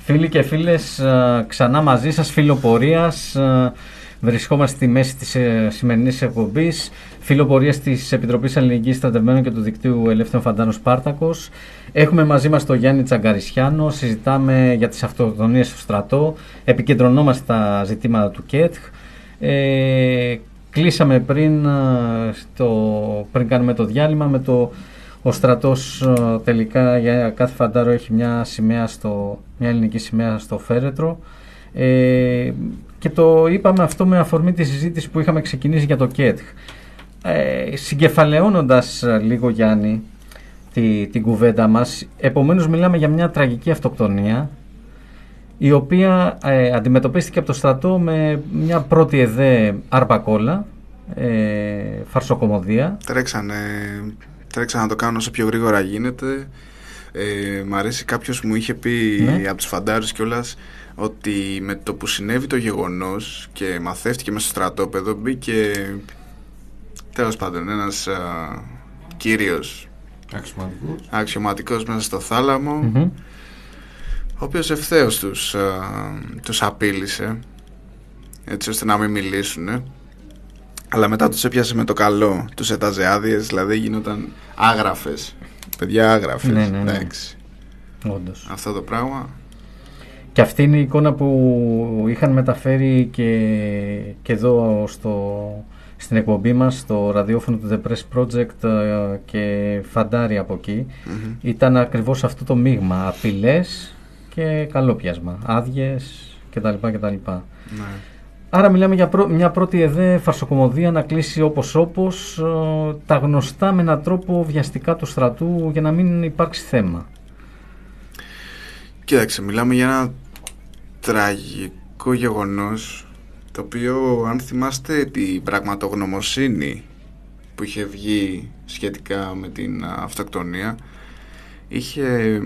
Φίλοι και φίλες, ξανά μαζί σας, φιλοπορίας. Βρισκόμαστε στη μέση της σημερινής εκπομπής. Φιλοπορίας της Επιτροπής Αλληλεγγύης Στρατευμένων και του Δικτύου Ελεύθερων Φαντάρων Σπάρτακος. Έχουμε μαζί μας τον Γιάννη Τσαγκαρισιάνο. Συζητάμε για τις αυτοκτονίες στο στρατό. Επικεντρωνόμαστε στα ζητήματα του ΚΕΤΧ. Κλείσαμε πριν κάνουμε το διάλειμμα με ο στρατός τελικά για κάθε φαντάρο έχει μια ελληνική σημαία στο φέρετρο, και το είπαμε αυτό με αφορμή τη συζήτηση που είχαμε ξεκινήσει για το ΚΕΤΧ. Συγκεφαλαιώνοντας λίγο, Γιάννη, την κουβέντα μας, επομένως μιλάμε για μια τραγική αυτοκτονία η οποία αντιμετωπίστηκε από το στρατό με μια πρώτη ΕΔΕ αρπακόλα, φαρσοκομωδία. Τρέξα να το κάνω όσο πιο γρήγορα γίνεται. Μ' αρέσει, κάποιος μου είχε πει από τους φαντάρους κιόλας ότι με το που συνέβη το γεγονός και μαθεύτηκε μέσα στο στρατόπεδο, μπήκε τέλος πάντων ένας κύριος αξιωματικός μέσα στο θάλαμο, ο οποίος ευθέως τους απείλησε έτσι ώστε να μην μιλήσουν, αλλά μετά τους έπιασε με το καλό, τους έταζε άδειες, δηλαδή γινόταν άγραφες, παιδιά, άγραφες. Ναι. Εντάξει. Όντως. Αυτό το πράγμα. Και αυτή είναι η εικόνα που είχαν μεταφέρει και εδώ στην εκπομπή μας, στο ραδιόφωνο του The Press Project και φαντάρι από εκεί. Ήταν ακριβώς αυτό το μείγμα, απειλές και καλόπιασμα, άδειες κτλ. Ναι. Άρα μιλάμε για μια πρώτη ΕΔΕ φαρσοκομωδία να κλείσει όπως τα γνωστά με έναν τρόπο βιαστικά του στρατού για να μην υπάρξει θέμα. Κοίταξε, μιλάμε για ένα τραγικό γεγονός, το οποίο, αν θυμάστε την πραγματογνωμοσύνη που είχε βγει σχετικά με την αυτοκτονία, είχε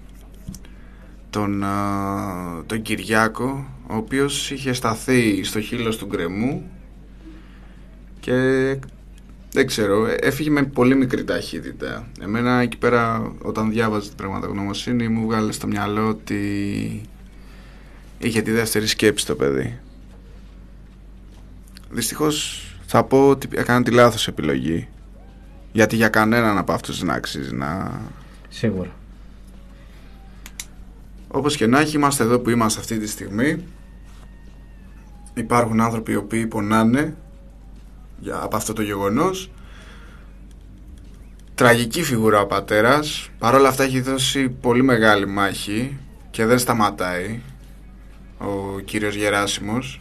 τον Κυριάκο, ο οποίος είχε σταθεί στο χείλος του γκρεμού και δεν ξέρω, έφυγε με πολύ μικρή ταχύτητα. Εμένα εκεί πέρα, όταν διάβαζα την πραγματογνωμοσύνη, μου βγάλε στο μυαλό ότι είχε τη δεύτερη σκέψη το παιδί. Δυστυχώς θα πω ότι έκανα τη λάθος επιλογή, γιατί για κανέναν από αυτούς δεν αξίζει να... Σίγουρα. Όπως και να έχει, είμαστε εδώ που είμαστε αυτή τη στιγμή. Υπάρχουν άνθρωποι οι οποίοι πονάνε από αυτό το γεγονός. Τραγική φιγούρα ο πατέρας. Παρ' όλα αυτά έχει δώσει πολύ μεγάλη μάχη και δεν σταματάει ο κύριος Γεράσιμος.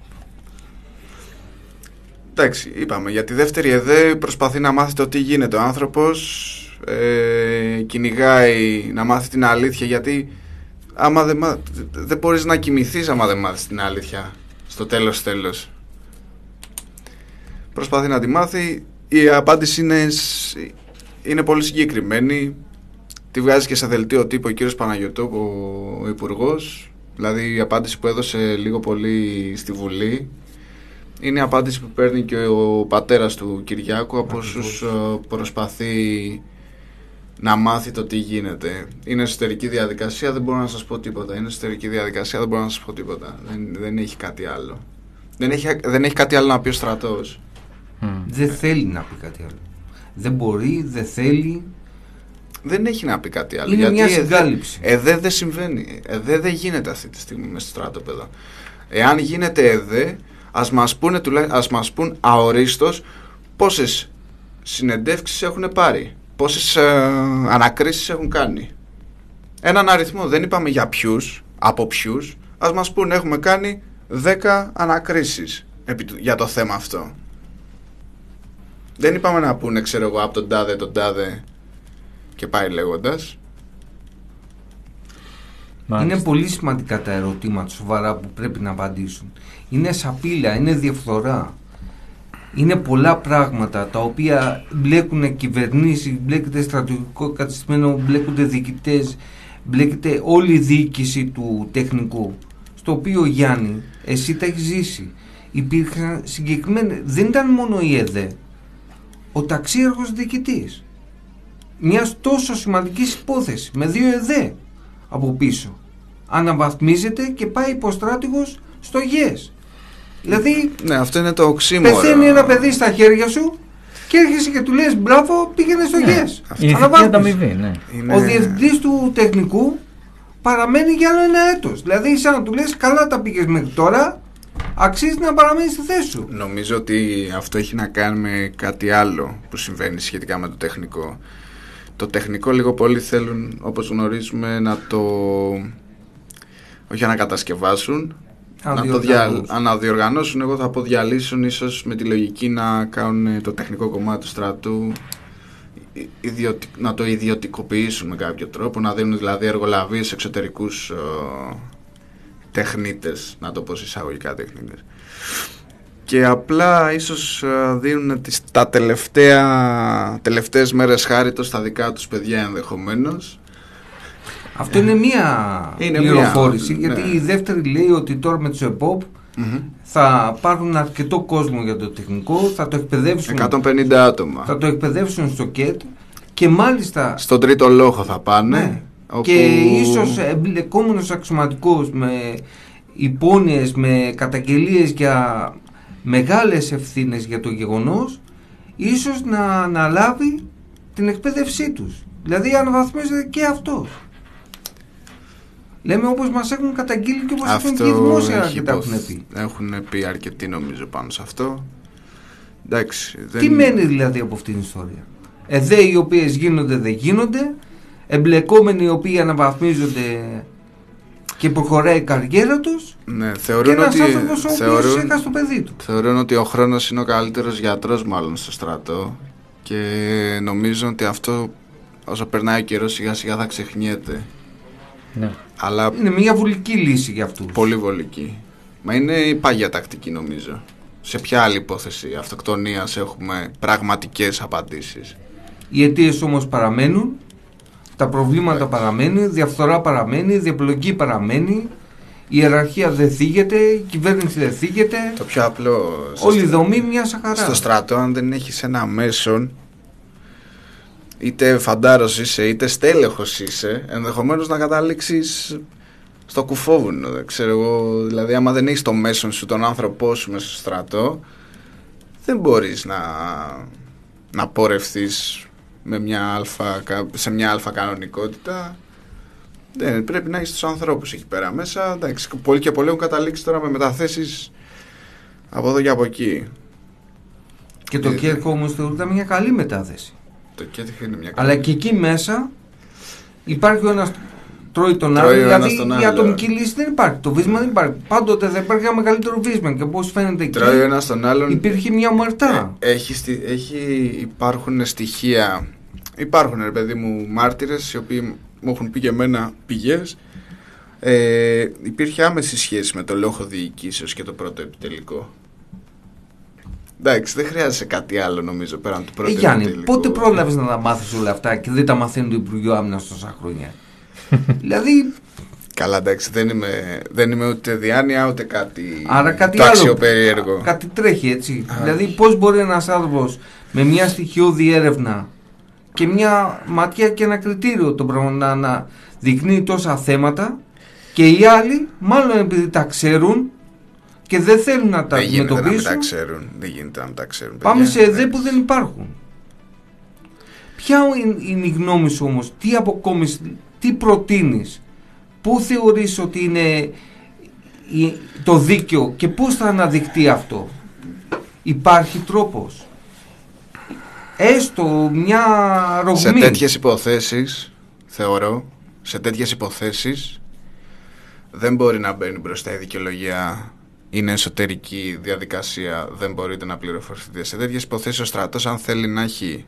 Εντάξει, είπαμε, για τη δεύτερη ΕΔΕ προσπαθεί να μάθει το τι γίνεται. Ο άνθρωπος κυνηγάει να μάθει την αλήθεια, γιατί άμα δεν μπορείς να κοιμηθείς άμα δεν μάθεις την αλήθεια στο τέλος. Προσπαθεί να τη μάθει. Η απάντηση είναι πολύ συγκεκριμένη. Τη βγάζει και σε δελτίο τύπου ο κύριος Παναγιωτό, ο υπουργός. Δηλαδή η απάντηση που έδωσε λίγο πολύ στη Βουλή είναι η απάντηση που παίρνει και ο πατέρας του Κυριάκου από όσους προσπαθεί να μάθει το τι γίνεται. Είναι εσωτερική διαδικασία, δεν μπορώ να σας πω τίποτα. Δεν έχει κάτι άλλο. Δεν έχει κάτι άλλο να πει ο στρατός. Δεν θέλει να πει κάτι άλλο. Δεν μπορεί, δεν θέλει. Δεν έχει να πει κάτι άλλο. Είναι γιατί μια συγκάλυψη. ΕΔΕ δεν συμβαίνει. ΕΔΕ δεν γίνεται αυτή τη στιγμή μέσα στο στράτοπεδο. Εάν γίνεται ΕΔΕ, ας μας πούν αορίστως πόσες συνεντεύξεις έχουν πάρει, πόσες ανακρίσεις έχουν κάνει. Έναν αριθμό, δεν είπαμε για ποιους, από ποιους. Ας μας πούν έχουμε κάνει 10 ανακρίσεις για το θέμα αυτό. Δεν είπαμε να πούνε, ξέρω εγώ, από τον τάδε και πάει λέγοντας. Είναι πολύ σημαντικά τα ερωτήματα σοβαρά που πρέπει να απαντήσουν. Είναι σαπίλα, είναι διαφθορά. Είναι πολλά πράγματα τα οποία μπλέκουν κυβερνήσεις, μπλέκεται στρατιωτικό κατεστημένο, μπλέκονται διοικητές, μπλέκεται όλη η διοίκηση του τεχνικού. Στο οποίο, Γιάννη, εσύ τα έχεις ζήσει. Υπήρχαν συγκεκριμένοι, δεν ήταν μόνο η ΕΔΕ, ο ταξίαρχος διοικητής μιας τόσο σημαντικής υπόθεσης με 2 ΕΔΕ από πίσω. αναβαθμίζεται και πάει υποστράτηγος στο ΓΕΣ. Δηλαδή, ναι, αυτό είναι το οξύμορο. Πεθαίνει ένα παιδί στα χέρια σου και έρχεσαι και του λες μπράβο, πήγαινε στο ΓΕΣ. Ο διευθυντής του τεχνικού παραμένει για άλλο ένα έτος. Δηλαδή, σαν να του λες καλά τα πήγες μέχρι τώρα, αξίζει να παραμείνει στη θέση σου. Νομίζω ότι αυτό έχει να κάνει με κάτι άλλο που συμβαίνει σχετικά με το τεχνικό. Το τεχνικό λίγο πολύ θέλουν, όπως γνωρίζουμε, να το όχι να κατασκευάσουν, να το αναδιοργανώσουν. Εγώ θα πω διαλύσουν, ίσως με τη λογική να κάνουν το τεχνικό κομμάτι του στρατού, να το ιδιωτικοποιήσουν με κάποιο τρόπο, να δίνουν δηλαδή εργολαβίες σε εξωτερικούς τεχνίτες, να το πω εισαγωγικά τεχνίτες, και απλά ίσως δίνουν τα τελευταίες μέρες χάριτο στα δικά τους παιδιά ενδεχομένως. Αυτό είναι μία πληροφόρηση, γιατί η δεύτερη λέει ότι τώρα με τους ΕΠΟΠ θα πάρουν αρκετό κόσμο για το τεχνικό, θα το εκπαιδεύσουν 150 άτομα. Θα το εκπαιδεύσουν στο ΚΕΤ και μάλιστα στον τρίτο λόγο θα πάνε. Ναι. Όπου... Και ίσως εμπλεκόμενος αξιωματικός με υπόνοιες, με καταγγελίες για μεγάλες ευθύνες για το γεγονός, ίσως να αναλάβει την εκπαίδευσή τους. Δηλαδή αναβαθμίζεται και αυτός. Λέμε όπως μας έχουν καταγγείλει και όπως έχουν και δημόσια αρκετά έχουν πει. Έχουν πει αρκετοί νομίζω πάνω σε αυτό. Εντάξει, Τι μένει δηλαδή από αυτήν την ιστορία? ΕΔΕ οι οποίες γίνονται δεν γίνονται, εμπλεκόμενοι οι οποίοι αναβαθμίζονται και προχωράει η καριέρα τους, ναι, και ένας άνθρωπος ο οποίος έχασε το παιδί του. Θεωρούν ότι ο χρόνος είναι ο καλύτερος γιατρός μάλλον στο στρατό, και νομίζω ότι αυτό όσο περνάει ο καιρός σιγά σιγά θα ξεχνιέται. Ναι. Αλλά είναι μια βολική λύση για αυτούς. Πολύ βολική. Μα είναι η πάγια τακτική νομίζω. Σε ποια άλλη υπόθεση αυτοκτονίας έχουμε πραγματικές απαντήσεις? Οι αιτίες όμως παραμένουν, τα προβλήματα παραμένουν, η διαφθορά παραμένει, η διαπλοκή παραμένει, η ιεραρχία δεν θίγεται, η κυβέρνηση δεν θίγεται. Το πιο απλό. Όλη η δομή μια σαχαρά. Στο στρατό, αν δεν έχεις ένα μέσον, είτε φαντάρος είσαι, είτε στέλεχος είσαι, ενδεχομένως να καταλήξεις στο κουφόβουνο. Δεν ξέρω εγώ, δηλαδή, άμα δεν έχεις το μέσον σου, τον άνθρωπό σου μέσα στο στρατό, δεν μπορείς να πορευθείς σε μια αλφα κανονικότητα. Δεν, πρέπει να έχεις τους ανθρώπους εκεί πέρα μέσα. Εντάξει, πολλοί και πολλοί έχουν καταλήξει τώρα με μεταθέσεις από εδώ και από εκεί. Και το ΚΕΡΚ όμως θεωρείται μια καλή μετάθεση. Το ΚΕΡΚ είναι μια καλή. Αλλά και εκεί μέσα υπάρχει ο ένας τρώει τον άλλο. Δηλαδή η ατομική λύση δεν υπάρχει. Το βίσμα δεν υπάρχει. Πάντοτε δεν υπάρχει ένα μεγαλύτερο βίσμα. Και όπως φαίνεται εκεί, τρώει ο ένας τον άλλον. Υπήρχε μια ομαρτά. Υπάρχουν στοιχεία. Υπάρχουν, ρε παιδί μου, μάρτυρες οι οποίοι μου έχουν πει και εμένα πηγές. Υπήρχε άμεση σχέση με το λόγο διοικήσεως και το πρώτο επιτελικό. Εντάξει, δεν χρειάζεται κάτι άλλο νομίζω πέραν του πρώτου επιτελικού. Γιάννη, πότε πρόλαβες να τα μάθεις όλα αυτά και δεν τα μαθαίνει το Υπουργείο Άμυνας τόσα χρόνια? Δηλαδή. Καλά, εντάξει, δεν είμαι ούτε διάνοια ούτε κάτι. Άρα κάτι το άλλο. Αξιοπερίεργο. Κάτι τρέχει έτσι. Δηλαδή, πώς μπορεί ένας άνθρωπος με μια στοιχειώδη έρευνα και μια ματιά και ένα κριτήριο το πράγμα να δεικνύει τόσα θέματα, και οι άλλοι, μάλλον επειδή τα ξέρουν και δεν θέλουν να τα αντιμετωπίσουν. Δεν γίνεται να τα ξέρουν. Πάμε σε ΕΔΕ που δεν υπάρχουν. Ποια είναι η γνώμη σου όμως, τι αποκόμισεις, τι προτείνεις, πού θεωρείς ότι είναι το δίκαιο και πώς θα αναδειχτεί αυτό? Υπάρχει τρόπος? Έστω μια ρογμή. Σε τέτοιες υποθέσεις, θεωρώ, σε τέτοιες υποθέσεις δεν μπορεί να μπαίνει μπροστά η δικαιολογία. Είναι εσωτερική διαδικασία, δεν μπορείτε να πληροφορηθείτε. Σε τέτοιες υποθέσεις ο στρατός, αν θέλει να έχει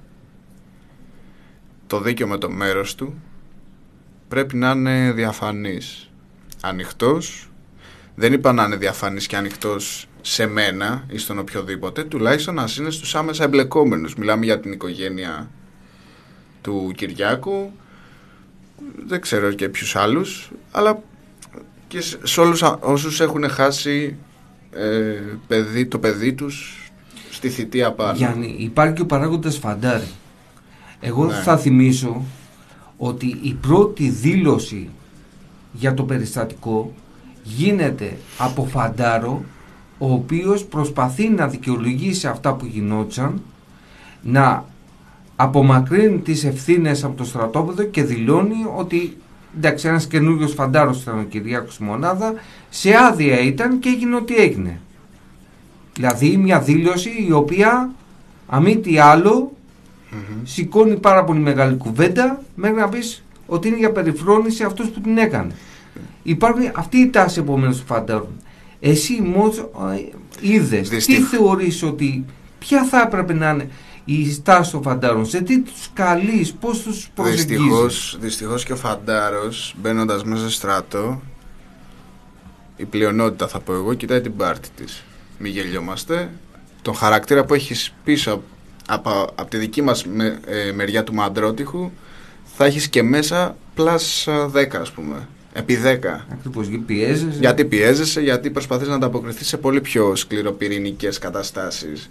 το δίκαιο με το μέρος του, πρέπει να είναι διαφανής, ανοιχτός. Δεν είπα να είναι διαφανής και ανοιχτός σε μένα ή στον οποιοδήποτε, τουλάχιστον να είναι στους άμεσα εμπλεκόμενους. Μιλάμε για την οικογένεια του Κυριάκου, δεν ξέρω και ποιους άλλους, αλλά και σε όλους όσους έχουν χάσει το παιδί τους στη θητεία πάνω. Γιάννη, υπάρχει και ο παράγοντας φαντάρι. Εγώ θα θυμίσω ότι η πρώτη δήλωση για το περιστατικό γίνεται από φαντάρο, ο οποίος προσπαθεί να δικαιολογήσει αυτά που γινόντουσαν, να απομακρύνει τις ευθύνες από το στρατόπεδο και δηλώνει ότι εντάξει, ένας καινούριος φαντάρος ήταν ο Κυριάκος στη μονάδα, σε άδεια ήταν και έγινε ό,τι έγινε. Δηλαδή μια δήλωση η οποία αμή τι άλλο σηκώνει πάρα πολύ μεγάλη κουβέντα μέχρι να πεις ότι είναι για περιφρόνηση αυτός που την έκανε. Υπάρχει αυτή η τάση επομένως του φαντάρου. Εσύ είδες, τι θεωρείς ότι ποια θα έπρεπε να είναι η στάση των φαντάρων, σε τι τους καλείς, πώς τους προσεγγίζεις? Δυστυχώς και ο φαντάρος μπαίνοντας μέσα στο στρατό, η πλειονότητα θα πω εγώ, κοιτάει την πάρτη της. Μη γελιόμαστε. Τον χαρακτήρα που έχεις πίσω από τη δική μας μεριά του μαντρότυχου θα έχεις και μέσα πλάς 10 ας πούμε. Επί 10. Ακριβώς, πιέζεσαι. Γιατί πιέζεσαι, γιατί προσπαθείς να ανταποκριθείς σε πολύ πιο σκληροπυρηνικές καταστάσεις.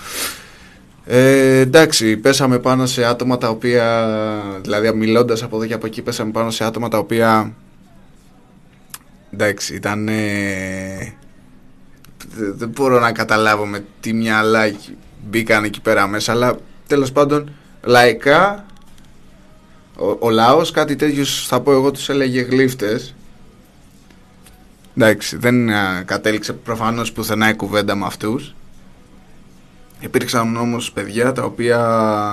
Εντάξει, πέσαμε πάνω σε άτομα τα οποία, δηλαδή μιλώντας από εδώ και από εκεί, πέσαμε πάνω σε άτομα τα οποία, εντάξει, ήταν, δεν μπορώ να καταλάβω με τι μυαλά μπήκαν εκεί πέρα μέσα, αλλά τέλος πάντων λαϊκά ο λαός κάτι τέτοιους, θα πω εγώ, τους έλεγε γλύφτες. Εντάξει, δεν κατέληξε προφανώς πουθενά η κουβέντα με αυτούς. Υπήρξαν όμως παιδιά τα οποία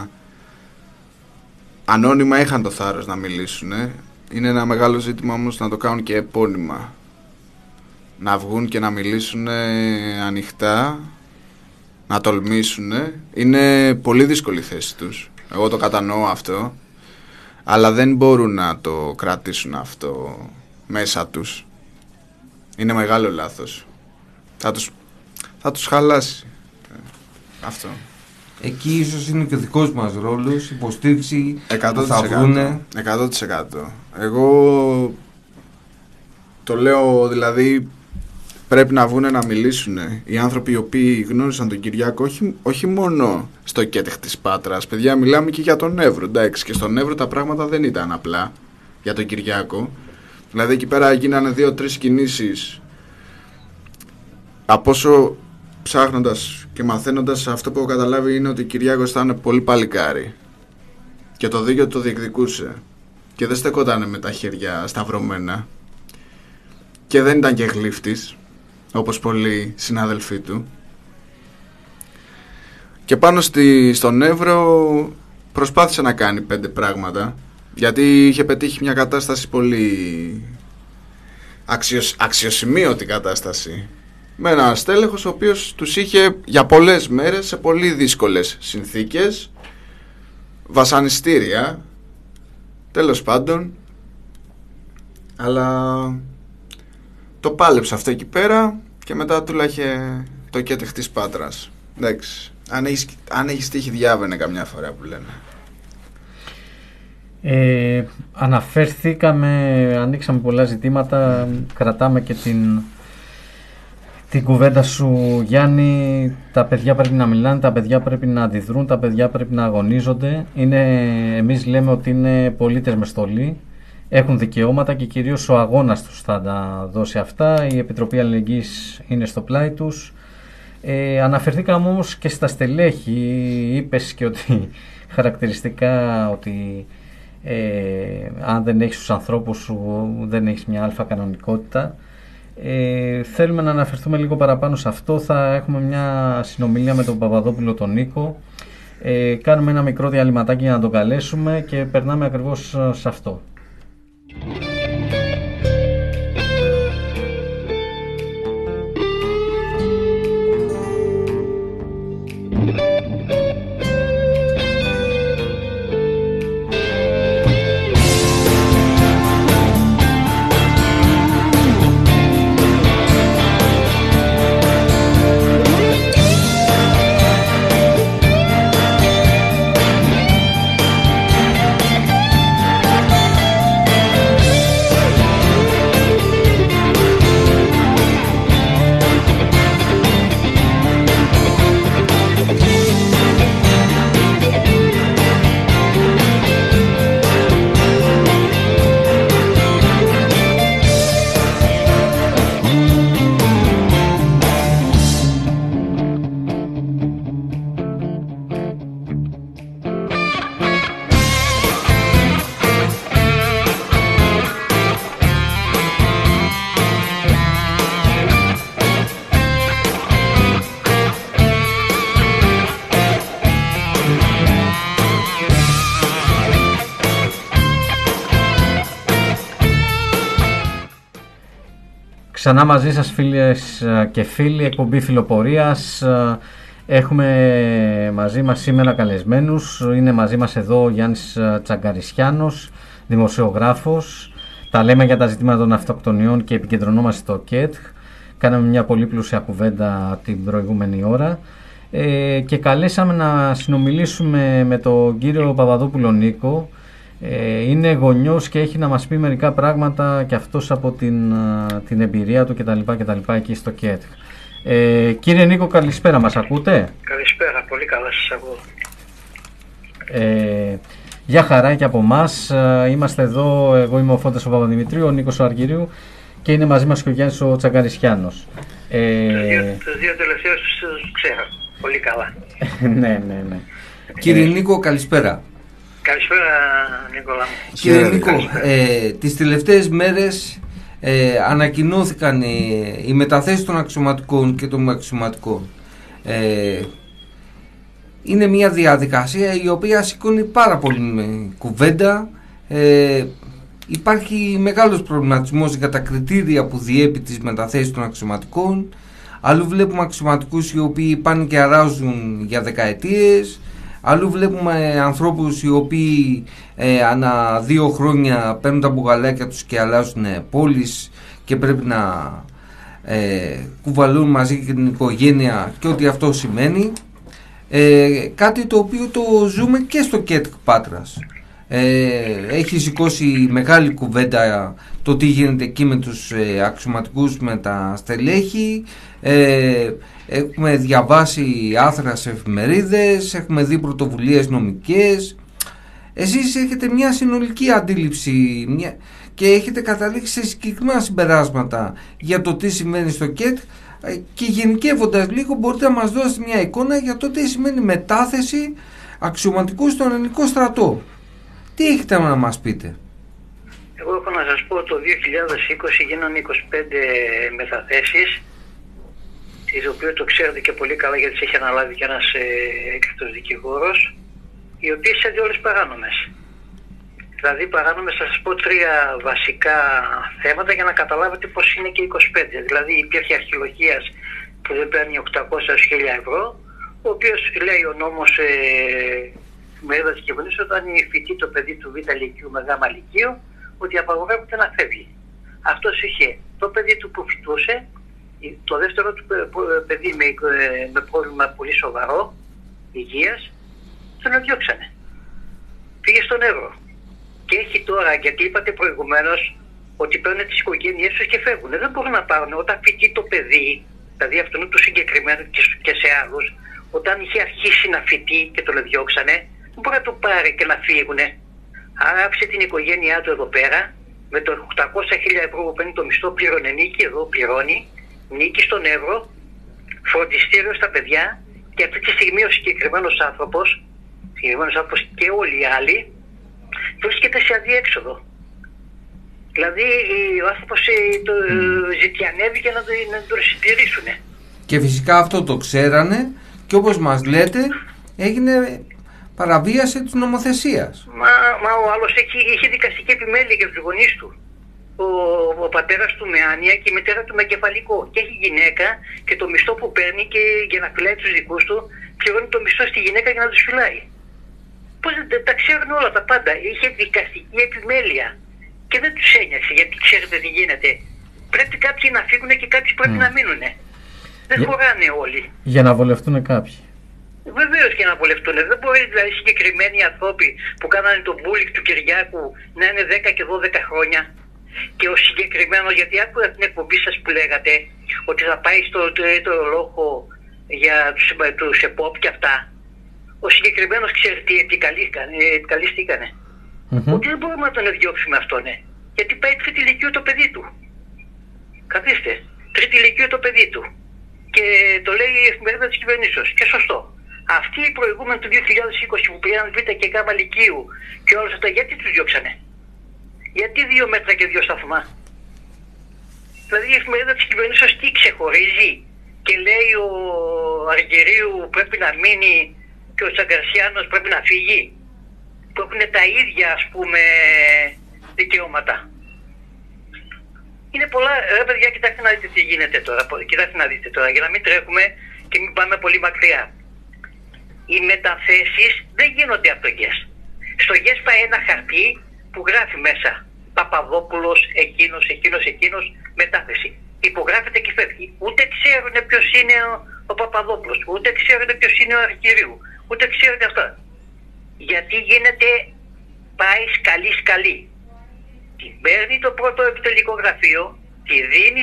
ανώνυμα είχαν το θάρρος να μιλήσουν. Είναι ένα μεγάλο ζήτημα όμως να το κάνουν και επώνυμα. Να βγουν και να μιλήσουν ανοιχτά, να τολμήσουν. Είναι πολύ δύσκολη η θέση τους. Εγώ το κατανοώ αυτό. Αλλά δεν μπορούν να το κρατήσουν αυτό μέσα τους. Είναι μεγάλο λάθος. Θα τους χαλάσει. Αυτό. Εκεί ίσως είναι και ο δικός μας ρόλος, υποστήριξη 100%, που θα βγουνε. 100%. Εγώ το λέω, δηλαδή πρέπει να βγουνε να μιλήσουν οι άνθρωποι οι οποίοι γνώρισαν τον Κυριάκο, όχι μόνο στο Κέτεχ της Πάτρας. Παιδιά, μιλάμε και για τον Εύρο, εντάξει, και στον Εύρο τα πράγματα δεν ήταν απλά για τον Κυριάκο. Δηλαδή εκεί πέρα γίνανε 2-3 κινήσεις. Από όσο ψάχνοντας και μαθαίνοντας, αυτό που έχω καταλάβει είναι ότι ο Κυριάκος ήταν πολύ παλικάρι και το δίκαιο το διεκδικούσε και δεν στεκόταν με τα χέρια σταυρωμένα και δεν ήταν και γλύφτης όπως πολλοί συνάδελφοί του, και πάνω στον Εύρο προσπάθησε να κάνει 5 πράγματα, γιατί είχε πετύχει μια κατάσταση πολύ αξιοσημείωτη κατάσταση με ένα στέλεχος ο οποίος τους είχε για πολλές μέρες σε πολύ δύσκολες συνθήκες, βασανιστήρια, τέλος πάντων, αλλά το πάλεψε αυτό εκεί πέρα και μετά τουλάχε το Κέτεχ της Πάτρας. Εντάξει, αν έχεις τύχει διάβαινε καμιά φορά που λένε. Αναφέρθηκαμε, ανοίξαμε πολλά ζητήματα, κρατάμε και την κουβέντα σου, Γιάννη. Τα παιδιά πρέπει να μιλάνε, τα παιδιά πρέπει να αντιδρούν, τα παιδιά πρέπει να αγωνίζονται. Εμείς λέμε ότι είναι πολίτες με στολή, έχουν δικαιώματα και κυρίως ο αγώνας τους θα τα δώσει αυτά. Η Επιτροπή Αλληλεγγύης είναι στο πλάι τους. Αναφερθήκαμε όμως και στα στελέχη. Είπες και ότι χαρακτηριστικά ότι αν δεν έχεις τους ανθρώπους σου δεν έχεις μια αλφα κανονικότητα. Θέλουμε να αναφερθούμε λίγο παραπάνω σε αυτό. Θα έχουμε μια συνομιλία με τον Παπαδόπουλο τον Νίκο. Κάνουμε ένα μικρό διαλυματάκι για να τον καλέσουμε και περνάμε ακριβώς σε αυτό. Ξανά μαζί σας φίλες και φίλοι, εκπομπή Φιλοπορίας. Έχουμε μαζί μας σήμερα καλεσμένους. Είναι μαζί μας εδώ ο Γιάννης Τσαγκαρισιάνος, δημοσιογράφος. Τα λέμε για τα ζητήματα των αυτοκτονιών και επικεντρωνόμαστε στο ΚΕΤΧ. Κάναμε μια πολύ πλούσια κουβέντα την προηγούμενη ώρα. Και καλέσαμε να συνομιλήσουμε με τον κύριο Παπαδόπουλο Νίκο. Είναι γονιός και έχει να μας πει μερικά πράγματα και αυτός από την εμπειρία του κτλ. Εκεί στο ΚΕΤΧ. Κύριε Νίκο, καλησπέρα, μας ακούτε? Καλησπέρα, πολύ καλά σας ακούω. Γεια χαρά και από εμάς. Είμαστε εδώ, εγώ είμαι ο Φώτης ο Παπαδημητρίου, ο Νίκος ο Αργυρίου και είναι μαζί μας και ο Γιάννης ο Τσαγκαρισιάνος. Τους δύο τελευταίους τους ξέρω πολύ καλά. Ναι. Κύριε Νίκο, καλησπέρα. Καλησπέρα, Νίκολα. Κύριε Νίκο, τις τελευταίες μέρες ανακοινώθηκαν οι μεταθέσεις των αξιωματικών και των αξιωματικών. Είναι μια διαδικασία η οποία σηκώνει πάρα πολύ κουβέντα. Υπάρχει μεγάλος προβληματισμός για τα κριτήρια που διέπει τις μεταθέσεις των αξιωματικών. Αλλού βλέπουμε αξιωματικούς οι οποίοι πάνε και αράζουν για δεκαετίες. Αλλού βλέπουμε ανθρώπους οι οποίοι ανά 2 χρόνια παίρνουν τα μπουγαλάκια τους και αλλάζουν πόλεις και πρέπει να κουβαλούν μαζί και την οικογένεια και ό,τι αυτό σημαίνει. Κάτι το οποίο το ζούμε και στο ΚΕΤΧ Πάτρας. Έχει σηκώσει μεγάλη κουβέντα το τι γίνεται εκεί με τους αξιωματικούς, με τα στελέχη. Έχουμε διαβάσει άρθρα σε εφημερίδες, έχουμε δει πρωτοβουλίες νομικές. Εσείς έχετε μια συνολική αντίληψη και έχετε καταλήξει σε συγκεκριμένα συμπεράσματα για το τι συμβαίνει στο ΚΕΤΧ και γενικεύοντας λίγο μπορείτε να μας δώσετε μια εικόνα για το τι σημαίνει μετάθεση αξιωματικού στον ελληνικό στρατό. Τι έχετε να μας πείτε? Εγώ έχω να σας πω το 2020 γίνανε 25 μεταθέσεις, τις οποίες το ξέρετε και πολύ καλά γιατί τις έχει αναλάβει και ένας έκτακτος δικηγόρος, οι οποίες είναι όλες παράνομες. Δηλαδή παράνομες θα σας πω 3 βασικά θέματα για να καταλάβετε πως είναι και 25. Δηλαδή υπήρχε αρχαιολογίας που δεν παίρνει 800-1000 ευρώ, ο οποίος λέει ο νόμος με έδρα της κυβερνήσεως όταν είναι φοιτή το παιδί του Β' Λυκείου με Γ' Λυκείου ότι απαγορεύεται να φεύγει. Αυτός είχε το παιδί του που φοιτούσε, το δεύτερο του παιδί με πρόβλημα πολύ σοβαρό υγείας, τον διώξανε. Πήγε στον Εύρο. Και έχει τώρα, γιατί είπατε προηγουμένως ότι παίρνουν τις οικογένειές τους και φεύγουν. Δεν μπορούν να πάρουν όταν φοιτεί το παιδί, δηλαδή αυτόν του συγκεκριμένου και σε άλλους, όταν είχε αρχίσει να φοιτεί και τον διώξανε, δεν μπορεί να το πάρει και να φύγουνε. Άρα άφησε την οικογένειά του εδώ πέρα, με το 800.000 ευρώ που παίρνει το μισθό, πλήρωνε νίκη εδώ, πληρώνει, νίκη στον Εύρο, φροντιστήριο στα παιδιά και αυτή τη στιγμή ο συγκεκριμένος άνθρωπος και όλοι οι άλλοι, βρίσκεται σε αδιέξοδο. Δηλαδή ο άνθρωπος το ζητιανεύει για να τον συντηρήσουν. Και φυσικά αυτό το ξέρανε και όπως μας λέτε έγινε παραβίαση της νομοθεσίας. Μα ο άλλος είχε δικαστική επιμέλεια για τους γονείς του. Ο πατέρας του με άνοια και η μητέρα του με κεφαλικό. Και έχει γυναίκα και το μισθό που παίρνει και για να φυλάει τους δικούς του, πληρώνει το μισθό στη γυναίκα για να τους φυλάει. Πώς τα ξέρουν όλα τα πάντα. Είχε δικαστική επιμέλεια. Και δεν τους ένοιαξε γιατί ξέρετε τι γίνεται. Πρέπει κάποιοι να φύγουν και κάποιοι πρέπει να μείνουν. Δεν χωράνε όλοι. Για να βολευτούν κάποιοι. Βεβαίως και να βολευτούν. Δεν μπορεί δηλαδή συγκεκριμένοι άνθρωποι που κάνανε τον μπούλικ του Κυριάκου να είναι 10 και 12 χρόνια. Και ο συγκεκριμένος, γιατί άκουγα την εκπομπή σας που λέγατε ότι θα πάει στο τρίτο λόγο για τους ΕΠΟΠ και αυτά. Ο συγκεκριμένος ξέρει τι επικαλίστηκανε. Ότι δεν μπορούμε να τον διώξουμε αυτόν. Γιατί πάει τρίτη ηλικίου το παιδί του. Καθίστε. Τρίτη ηλικίου το παιδί του. Και το λέει η εφημερίδα της κυβερνήσεως. Και σωστό. Αυτοί οι προηγούμενοι του 2020 που πήγαν Β' και Γ' Λυκείου και όλα αυτά, γιατί τους διώξανε? Γιατί 2 μέτρα και 2 σταθμά? Δηλαδή η εφημερίδα της κυβερνήσεως τι ξεχωρίζει και λέει ο Αργυρίου πρέπει να μείνει και ο Τσαγκαρισιάνος πρέπει να φύγει, που έχουν τα ίδια ας πούμε δικαιώματα? Είναι πολλά. Ρε παιδιά, κοιτάξτε να δείτε τι γίνεται τώρα. Κοιτάξτε να δείτε τώρα, για να μην τρέχουμε και μην πάμε πολύ μακριά. Οι μεταθέσεις δεν γίνονται από το ΓΕΣ. Στο ΓΕΣ πάει ένα χαρτί που γράφει μέσα Παπαδόπουλος, εκείνος, μετάθεση. Υπογράφεται και φεύγει. Ούτε ξέρουν ποιος είναι ο Παπαδόπουλος, ούτε ξέρουν ποιος είναι ο Αρχηρίου, ούτε ξέρουν αυτά. Γιατί γίνεται, πάει σκαλί. Την παίρνει το πρώτο επιτελικό γραφείο, τη δίνει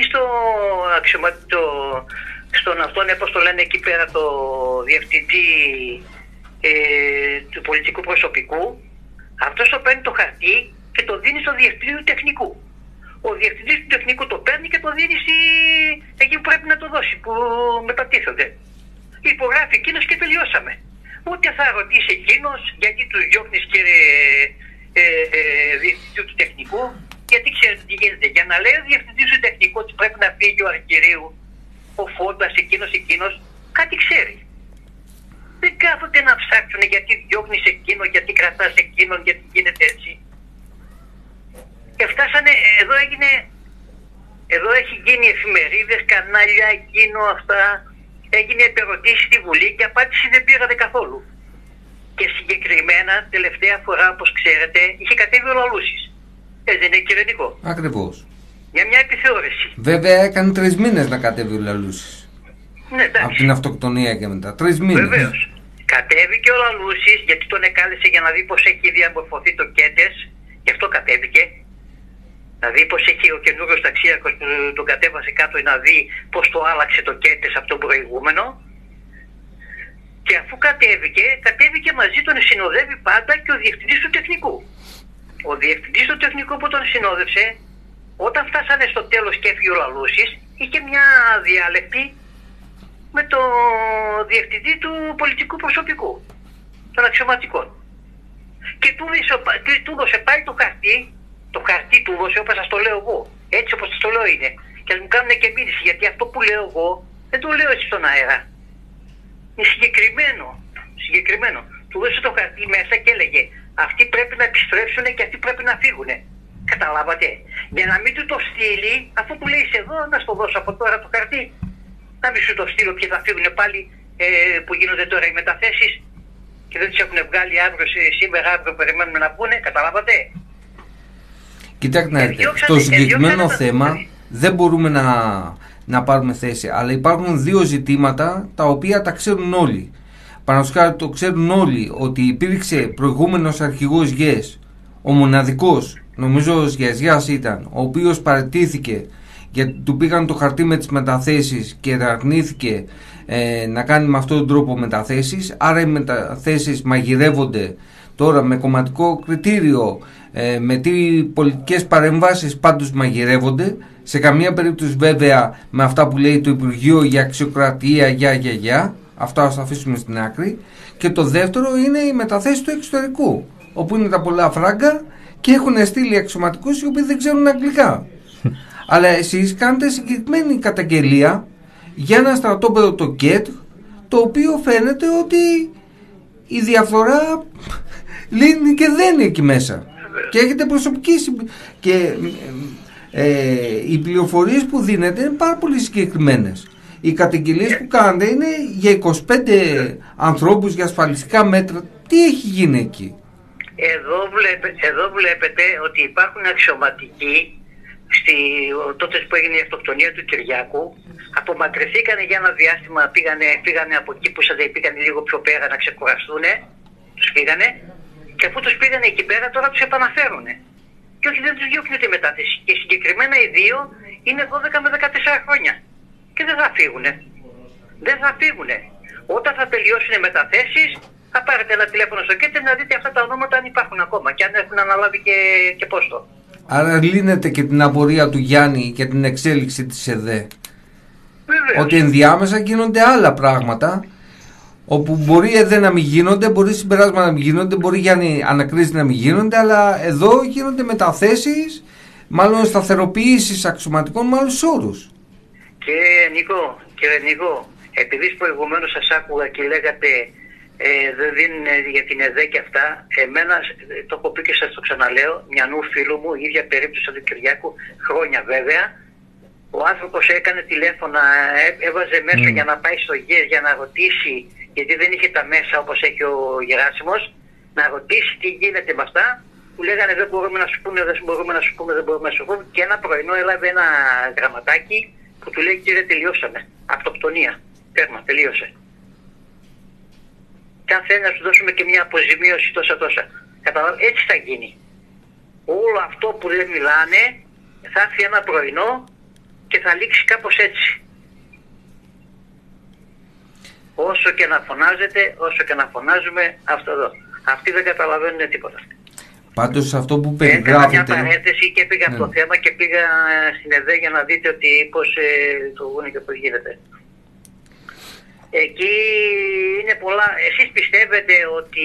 στον αυτόν, όπως το λένε εκεί πέρα, το διευθυντή του πολιτικού προσωπικού. Αυτός το παίρνει το χαρτί και το δίνει στο διευθυντή του τεχνικού. Ο διευθυντής του τεχνικού το παίρνει και το δίνει εκεί που πρέπει να το δώσει, που μετατίθονται. Υπογράφει εκείνος και τελειώσαμε. Ούτε θα ρωτήσει εκείνος γιατί του διώχνεις, κύριε διευθυντή του τεχνικού, γιατί ξέρετε τι γίνεται. Για να λέει ο διευθυντής του τεχνικού ότι πρέπει να φύγει ο Αρχηρίου, ο Φόντας, εκείνος, κάτι ξέρει. Δεν κάθονται να ψάξουν γιατί διώχνεις εκείνο, γιατί κρατάς εκείνον, γιατί γίνεται έτσι. Και φτάσανε, εδώ έχει γίνει εφημερίδες, κανάλια, εκείνο, αυτά. Έγινε επερωτήσει στη Βουλή και απάντηση δεν πήρατε καθόλου. Και συγκεκριμένα, τελευταία φορά, όπως ξέρετε, είχε κατέβει ο Λαλούσης. Δεν είναι, κύριε Νικό? Ακριβώς. Για μια επιθεώρηση. Βέβαια έκανε 3 μήνες να κατέβει ο Λαλούσης. Ναι, εντάξει. Από την αυτοκτονία και μετά. 3 μήνες. Βεβαίως. Κατέβηκε ο Λαλούσης γιατί τον εκάλεσε για να δει πως έχει διαμορφωθεί το ΚΕΤΕΣ. Γι' αυτό κατέβηκε. Να δει πως έχει ο καινούριος ταξίαρχος που τον κατέβασε κάτω, να δει πως το άλλαξε το ΚΕΤΕΣ από τον προηγούμενο. Και αφού κατέβηκε μαζί τον συνοδεύει πάντα και ο διευθυντής του τεχνικού. Ο διευθυντής του τεχνικού που τον συνόδευσε, όταν φτάσανε στο τέλος και έφυγε ο Λαλούσης, είχε μια διάλεκτη με το διευθυντή του πολιτικού προσωπικού, των αξιωματικών. Και του δώσε πάλι το χαρτί του δώσε όπως σας το λέω εγώ. Έτσι όπως σας το λέω είναι. Και ας μου κάνουν και μήνυση, γιατί αυτό που λέω εγώ δεν το λέω έτσι στον αέρα. Είναι συγκεκριμένο. Του δώσε το χαρτί μέσα και έλεγε αυτοί πρέπει να επιστρέψουν και αυτοί πρέπει να φύγουν. Καταλάβατε. Για να μην του το στείλει, αφού του λέει εδώ να στο δώσω από τώρα το χαρτί, να μην σου το στείλω και θα φύγουν πάλι που γίνονται τώρα οι μεταθέσεις και δεν τις έχουν βγάλει σήμερα, αύριο περιμένουμε να πούνε. Καταλάβατε. Κοιτάξτε να δείτε, στο συγκεκριμένο θέμα δεν μπορούμε να πάρουμε θέση, αλλά υπάρχουν 2 ζητήματα τα οποία τα ξέρουν όλοι. Παραδείγματος το ξέρουν όλοι ότι υπήρξε προηγούμενος αρχηγός ΓΕΣ, ο μοναδικός, νομίζω ο Γιαζιάς ήταν, ο οποίος παραιτήθηκε γιατί του πήγαν το χαρτί με τις μεταθέσεις και αρνήθηκε να κάνει με αυτόν τον τρόπο μεταθέσεις. Άρα οι μεταθέσεις μαγειρεύονται τώρα με κομματικό κριτήριο, με τι πολιτικές παρεμβάσεις πάντως μαγειρεύονται. Σε καμία περίπτωση βέβαια με αυτά που λέει το Υπουργείο για αξιοκρατία, για. Αυτά θα αφήσουμε στην άκρη. Και το δεύτερο είναι η μεταθέση του εξωτερικού, όπου είναι τα πολλά φράγκα και έχουν στείλει αξιωματικούς οι οποίοι δεν ξέρουν αγγλικά. Αλλά εσείς κάνετε συγκεκριμένη καταγγελία για ένα στρατόπεδο, το ΚΕΤ, το οποίο φαίνεται ότι η διαφθορά λύνει και δένει εκεί μέσα. Και έχετε προσωπική και οι πληροφορίες που δίνετε είναι πάρα πολύ συγκεκριμένες. Οι καταγγελίες που κάνετε είναι για 25 ανθρώπους, για ασφαλιστικά μέτρα. Τι έχει γίνει εκεί? Εδώ βλέπετε ότι υπάρχουν αξιωματικοί τότε που έγινε η αυτοκτονία του Κυριάκου. Απομακρυνθήκανε για ένα διάστημα, πήγανε από εκεί που πήγανε λίγο πιο πέρα να ξεκουραστούν. Τους πήγανε και αφού τους πήγανε εκεί πέρα τώρα τους επαναφέρουνε. Και όχι, δεν τους διώχνουν τη μετάθεση. Και συγκεκριμένα οι 2 είναι 12 με 14 χρόνια. Και δεν θα φύγουνε. Δεν θα φύγουνε. Όταν θα τελειώσουν οι μεταθέσεις, θα πάρετε ένα τηλέφωνο στο ΚΕΤΕ να δείτε αυτά τα ονόματα αν υπάρχουν ακόμα και αν έχουν αναλάβει και πόστο. Άρα λύνεται και την απορία του Γιάννη για την εξέλιξη της ΕΔΕ. Βεβαίως. Ότι ενδιάμεσα γίνονται άλλα πράγματα, όπου μπορεί ΕΔΕ να μην γίνονται, μπορεί συμπεράσματα να μην γίνονται, μπορεί Γιάννη ανακρίσεις να μην γίνονται, αλλά εδώ γίνονται μεταθέσεις, μάλλον σταθεροποιήσεις αξιωματικών με άλλους όρους. Κύριε Νίκο, επειδή προηγουμένως σας άκουγα και λέγατε δεν δίνουν για την ΕΔΕ και αυτά, εμένα το έχω πει και σας το ξαναλέω, μια νου φίλου μου, η ίδια περίπτωση του Κυριάκου, χρόνια βέβαια, Ο άνθρωπος έκανε τηλέφωνα, έβαζε μέσα για να πάει στο ΓΕΣ για να ρωτήσει, γιατί δεν είχε τα μέσα όπως έχει ο Γεράσιμος, να ρωτήσει τι γίνεται με αυτά. Που λέγανε δεν μπορούμε να σου πούμε, δεν μπορούμε να σου πούμε, δεν μπορούμε να σου πούμε. Και ένα πρωινό έλαβε ένα γραμματάκι που του λέει κύριε τελειώσαμε. Αυτοκτονία. Τέρμα, τελείωσε. Και αν θέλει να σου δώσουμε και μια αποζημίωση τόσα. Έτσι θα γίνει. Όλο αυτό που δεν μιλάνε θα έρθει ένα πρωινό και θα λήξει κάπως έτσι. Όσο και να φωνάζετε, όσο και να φωνάζουμε, αυτό εδώ. Αυτοί δεν καταλαβαίνουν τίποτα. Πάντως αυτό που περιγράφετε... Έκανα μια παρένθεση και πήγα αυτό το θέμα και πήγα στην ΕΔΕ για να δείτε ότι πώς λειτουργούν και πώς γίνεται. Εκεί είναι πολλά. Εσείς πιστεύετε ότι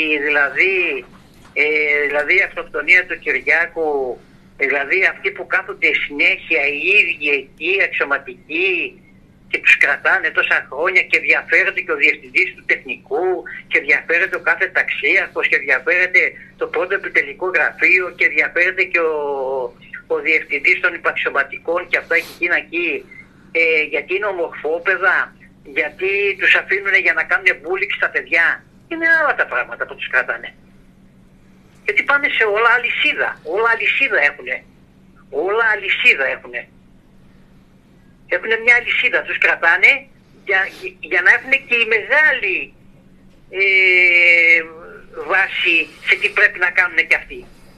δηλαδή η αυτοκτονία του Κυριάκου, δηλαδή αυτοί που κάθονται συνέχεια οι ίδιοι εκεί αξιωματικοί και τους κρατάνε τόσα χρόνια και διαφέρεται και ο διευθυντής του τεχνικού και διαφέρεται ο κάθε ταξίαρχος και διαφέρεται το πρώτο επιτελικό γραφείο και διαφέρεται και ο διευθυντής των υπαξιωματικών και αυτά και εκείνα εκεί, γιατί είναι ομορφόπεδα, γιατί τους αφήνουν για να κάνουν μπούλικ στα παιδιά. Είναι άλλα τα πράγματα που τους κρατάνε. Γιατί πάνε σε όλα αλυσίδα. Όλα αλυσίδα έχουνε. Όλα αλυσίδα έχουνε. Έχουν μια αλυσίδα, τους κρατάνε για να έχουν και η μεγάλη βάση σε τι πρέπει να κάνουν και αυτοί.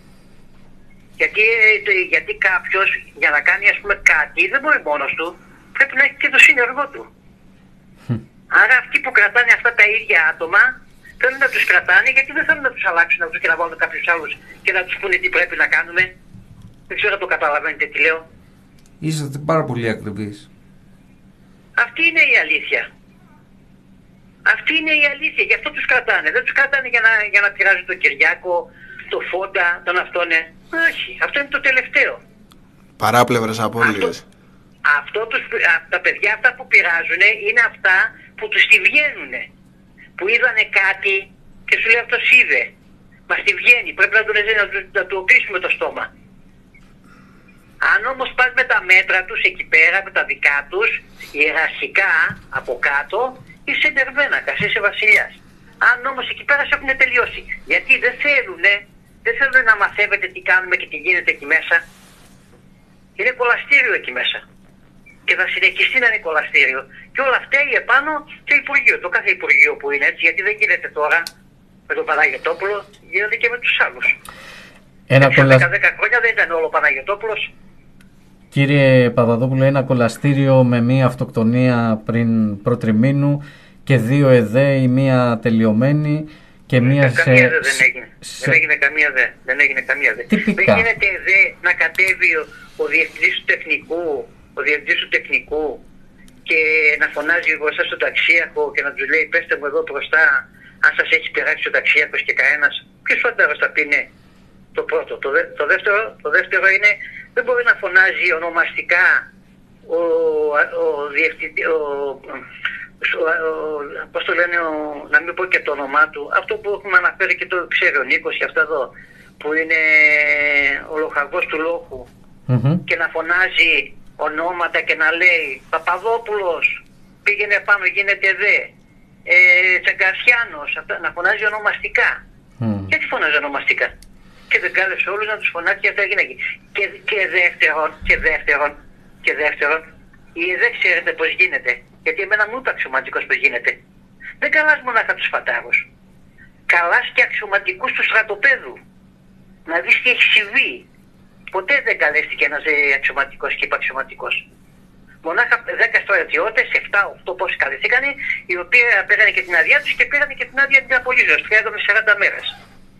Γιατί κάποιος για να κάνει ας πούμε κάτι δεν μπορεί μόνος του, πρέπει να έχει και το σύνεργό του. Άρα αυτοί που κρατάνε αυτά τα ίδια άτομα θέλουν να τους κρατάνε γιατί δεν θέλουν να τους αλλάξουν και να βάλουν κάποιους άλλους και να τους πούνε τι πρέπει να κάνουμε. Δεν ξέρω αν το καταλαβαίνετε τι λέω. Είσαστε πάρα πολύ ακριβείς. Αυτή είναι η αλήθεια. Αυτή είναι η αλήθεια. Γι' αυτό τους κρατάνε. Δεν τους κρατάνε για να πειράζουν τον Κυριάκο, το Φόντα, τον αυτόνε. Όχι. Αυτό είναι το τελευταίο. Παράπλευρες απώλειες. Τα παιδιά αυτά που πειράζουν είναι αυτά που τους τη βγαίνουνε. Που είδανε κάτι και σου λέει αυτός είδε. Μας τη βγαίνει. Πρέπει να του κλείσουμε το στόμα. Αν όμως πας με τα μέτρα τους εκεί πέρα, με τα δικά τους, ιεραρχικά από κάτω, είσαι ντερβένακας, είσαι βασιλιάς. Αν όμως εκεί πέρα σε έχουν τελειώσει. Γιατί δεν θέλουν να μαθαίνετε τι κάνουμε και τι γίνεται εκεί μέσα. Είναι κολαστήριο εκεί μέσα. Και θα συνεχιστεί να είναι κολαστήριο. Και όλα αυτά επάνω και Υπουργείο. Το κάθε Υπουργείο που είναι έτσι, γιατί δεν γίνεται τώρα με τον Παναγιωτόπουλο, γίνεται και με τους άλλους. Σε 10 χρόνια δεν ήταν όλο ο Παναγιωτόπουλος. Κύριε Παπαδόπουλο, ένα κολαστήριο με μία αυτοκτονία πριν προτριμήνου και 2 ΕΔΕ, η μία τελειωμένη και μία σε... Καμία δεν έγινε. Δεν έγινε καμία δε. Δεν έγινε καμία δε. Τυπικά. Δεν γίνεται ΕΔΕ να κατέβει ο διευθυντής του τεχνικού και να φωνάζει μπροστά στον ταξίαρχο και να του λέει πέστε μου εδώ μπροστά αν σας έχει πειράξει ο ταξίαρχος και κανένας. Ποιος φαντάρος θα πει ναι. Το πρώτο. Το δεύτερο είναι δεν μπορεί να φωνάζει ονομαστικά ο διευθυντής, πώς το λένε, να μην πω και το όνομά του, αυτό που έχουμε αναφέρει και το ξέρει ο Νίκος και αυτά εδώ, που είναι ο λοχαγός του λόγου, και να φωνάζει ονόματα και να λέει Παπαδόπουλος, πήγαινε πάνω, γίνεται δε, Τσαγκαρσιάνος, να φωνάζει ονομαστικά. Γιατί φωνάζει ονομαστικά? Και δεν κάλεσε όλους να τους φωνάξει και αυτά έγινε εκεί. Και δεύτερον, η ΕΔΕ ξέρετε πώς γίνεται. Γιατί εμένα μου είπε αξιωματικός πώς γίνεται. Δεν καλάς μονάχα τους φαντάρους. Καλάς και αξιωματικούς του στρατοπέδου. Να δεις τι έχει συμβεί. Ποτέ δεν καλέστηκε ένας αξιωματικός και υπαξιωματικός. Μονάχα 10 στρατιώτες, 7-8 πόσοι καλεστήκανε, οι οποίοι πήρανε και την άδειά τους και πήρανε και την άδεια την απολύσεως. 30 με 40 μέρες.